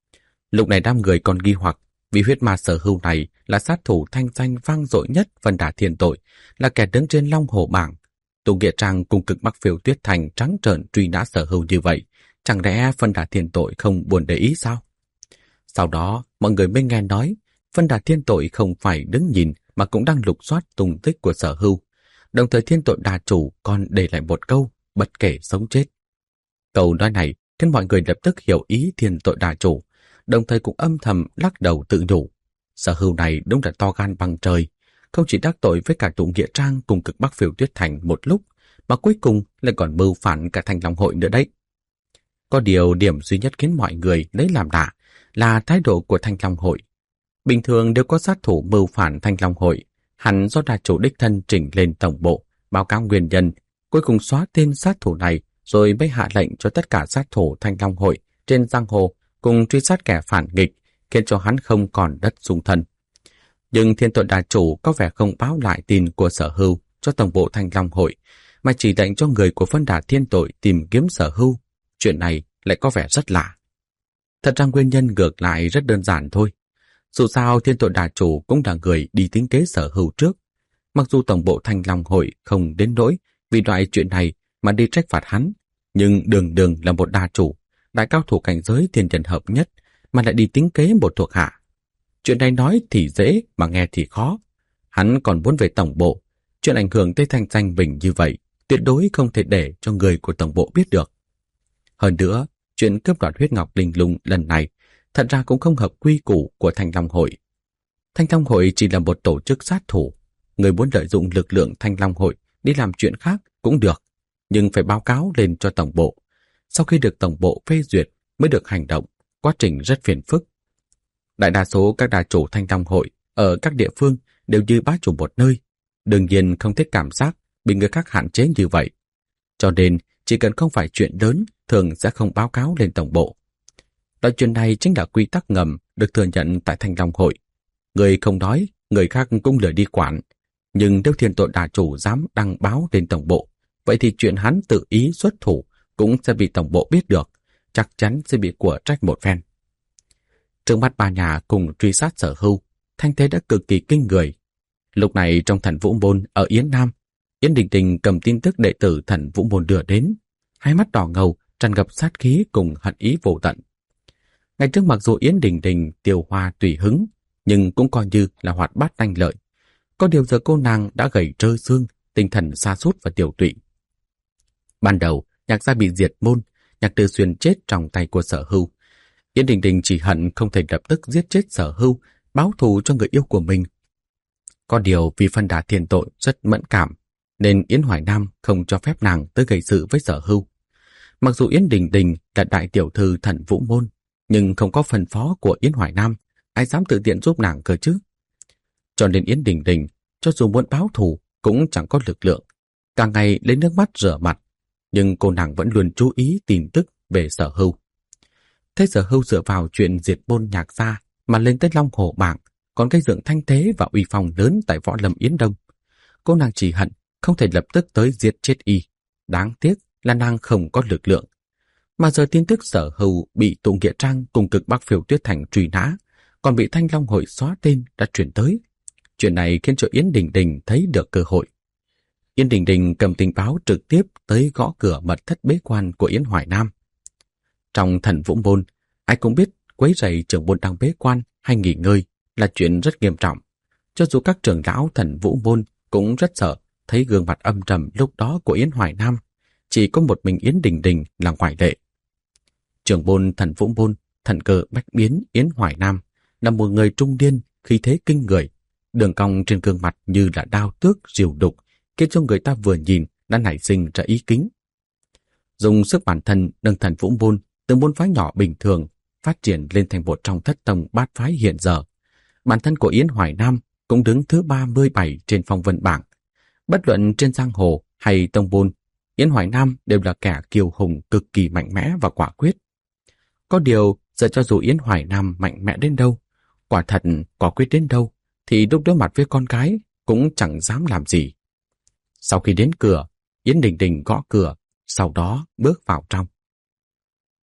Lúc này đám người còn nghi hoặc vì huyết ma Sở Hưu này là sát thủ thanh danh vang dội nhất Vân Đà Thiên Tội, là kẻ đứng trên Long Hổ bảng. Tùng Nghĩa Trang cùng Cực Bắc Phiêu Tuyết Thành trắng trợn truy nã Sở Hưu như vậy, chẳng lẽ Vân Đà Thiên Tội không buồn để ý sao? Sau đó, mọi người mới nghe nói Vân Đà Thiên Tội không phải đứng nhìn mà cũng đang lục soát tung tích của Sở Hưu. Đồng thời Thiên Tội Đà chủ còn để lại một câu, bất kể sống chết. Câu nói này khiến mọi người lập tức hiểu ý Thiên Tội Đà chủ, đồng thời cũng âm thầm lắc đầu tự nhủ. Sở Hưu này đúng là to gan bằng trời, không chỉ đắc tội với cả Tùng Nghĩa Trang cùng Cực Bắc Phiêu Tuyết Thành một lúc, mà cuối cùng lại còn mưu phản cả Thanh Long Hội nữa đấy. Có điều điểm duy nhất khiến mọi người lấy làm lạ là thái độ của Thanh Long Hội. Bình thường đều có sát thủ mưu phản Thanh Long Hội, hẳn do đà chủ đích thân chỉnh lên tổng bộ, báo cáo nguyên nhân, cuối cùng xóa tên sát thủ này rồi mới hạ lệnh cho tất cả sát thủ Thanh Long Hội trên giang hồ cùng truy sát kẻ phản nghịch, khiến cho hắn không còn đất dung thân. Nhưng Thiên Tội Đà chủ có vẻ không báo lại tin của Sở Hưu cho tổng bộ Thanh Long Hội, mà chỉ lệnh cho người của Vân Đà Thiên Tội tìm kiếm Sở Hưu. Chuyện này lại có vẻ rất lạ. Thật ra nguyên nhân ngược lại rất đơn giản thôi. Dù sao Thiên Tội Đà chủ cũng là người đi tính kế Sở Hưu trước. Mặc dù tổng bộ Thanh Long Hội không đến nỗi vì loại chuyện này mà đi trách phạt hắn, nhưng đường đường là một đà chủ, đại cao thủ cảnh giới thiên nhân hợp nhất mà lại đi tính kế một thuộc hạ. Chuyện này nói thì dễ mà nghe thì khó. Hắn còn muốn về tổng bộ. Chuyện ảnh hưởng tới thanh danh mình như vậy tuyệt đối không thể để cho người của tổng bộ biết được. Hơn nữa, chuyện cướp đoạt huyết ngọc linh lung lần này thật ra cũng không hợp quy củ của Thanh Long Hội. Thanh Long Hội chỉ là một tổ chức sát thủ. Người muốn lợi dụng lực lượng Thanh Long Hội đi làm chuyện khác cũng được, nhưng phải báo cáo lên cho tổng bộ. Sau khi được tổng bộ phê duyệt mới được hành động, quá trình rất phiền phức. Đại đa số các đà chủ Thanh Long Hội ở các địa phương đều như bá chủ một nơi, đương nhiên không thích cảm giác bị người khác hạn chế như vậy. Cho nên, chỉ cần không phải chuyện lớn, thường sẽ không báo cáo lên tổng bộ. Loại chuyện này chính là quy tắc ngầm được thừa nhận tại Thanh Long Hội. Người không nói, người khác cũng lười đi quản. Nhưng nếu thiên tội đà chủ dám đăng báo lên tổng bộ, vậy thì chuyện hắn tự ý xuất thủ cũng sẽ bị tổng bộ biết được, chắc chắn sẽ bị của trách một phen. Trước mắt ba nhà cùng truy sát Sở Hưu, thanh thế đã cực kỳ kinh người. Lúc này trong Thần Vũ Môn ở Yến Nam, Yến Đình Đình cầm tin tức đệ tử Thần Vũ Môn đưa đến, hai mắt đỏ ngầu, tràn ngập sát khí cùng hận ý vô tận. Ngày trước mặc dù Yến Đình Đình tiêu hoa tùy hứng, nhưng cũng coi như là hoạt bát lanh lợi. Có điều giờ cô nàng đã gầy trơ xương, tinh thần sa sút và tiểu tụy. Ban đầu, Nhạc gia bị diệt môn, Nhạc Tư Xuyên chết trong tay của Sở Hưu. Yến Đình Đình chỉ hận không thể lập tức giết chết Sở Hưu, báo thù cho người yêu của mình. Có điều vì phân đà tiền tội rất mẫn cảm, nên Yến Hoài Nam không cho phép nàng tới gây sự với Sở Hưu. Mặc dù Yến Đình Đình là đại tiểu thư Thần Vũ Môn, nhưng không có phân phó của Yến Hoài Nam, ai dám tự tiện giúp nàng cơ chứ? Cho nên Yến Đình Đình, cho dù muốn báo thù cũng chẳng có lực lượng, cả ngày lấy nước mắt rửa mặt, nhưng cô nàng vẫn luôn chú ý tin tức về Sở Hưu. Thế Sở Hưu dựa vào chuyện diệt môn Nhạc gia mà lên tới Long Hồ Bảng, còn gây dựng thanh thế và uy phong lớn tại Võ Lâm Yến Đông. Cô nàng chỉ hận không thể lập tức tới giết chết y. Đáng tiếc là nàng không có lực lượng. Mà giờ tin tức Sở Hưu bị Tụ Nghĩa Trang cùng Cực Bắc Phiêu Tuyết Thành truy nã, còn bị Thanh Long Hội xóa tên đã chuyển tới. Chuyện này khiến cho Yến Đình Đình thấy được cơ hội. Yến Đình Đình cầm tình báo trực tiếp tới gõ cửa mật thất bế quan của Yến Hoài Nam. Trong Thần Vũ Môn, ai cũng biết quấy rầy trưởng môn đang bế quan hay nghỉ ngơi là chuyện rất nghiêm trọng. Cho dù các trưởng lão Thần Vũ Môn cũng rất sợ thấy gương mặt âm trầm lúc đó của Yến Hoài Nam, chỉ có một mình Yến Đình Đình là ngoại lệ. Trưởng môn Thần Vũ Môn, thần cơ bách biến Yến Hoài Nam là một người trung niên, khí thế kinh người, đường cong trên gương mặt như là đao tước diều đục, khiến cho người ta vừa nhìn đã nảy sinh ra ý kính. Dùng sức bản thân nâng Thần Vũ Môn từ môn phái nhỏ bình thường phát triển lên thành một trong thất tông bát phái hiện giờ. Bản thân của Yến Hoài Nam cũng đứng thứ ba mươi bảy trên phong vân bảng. Bất luận trên giang hồ hay tông môn, Yến Hoài Nam đều là kẻ kiêu hùng cực kỳ mạnh mẽ và quả quyết. Có điều, giờ cho dù Yến Hoài Nam mạnh mẽ đến đâu, quả thật quả quyết đến đâu, thì lúc đối mặt với con gái cũng chẳng dám làm gì. Sau khi đến cửa, Yến Đình Đình gõ cửa, sau đó bước vào trong.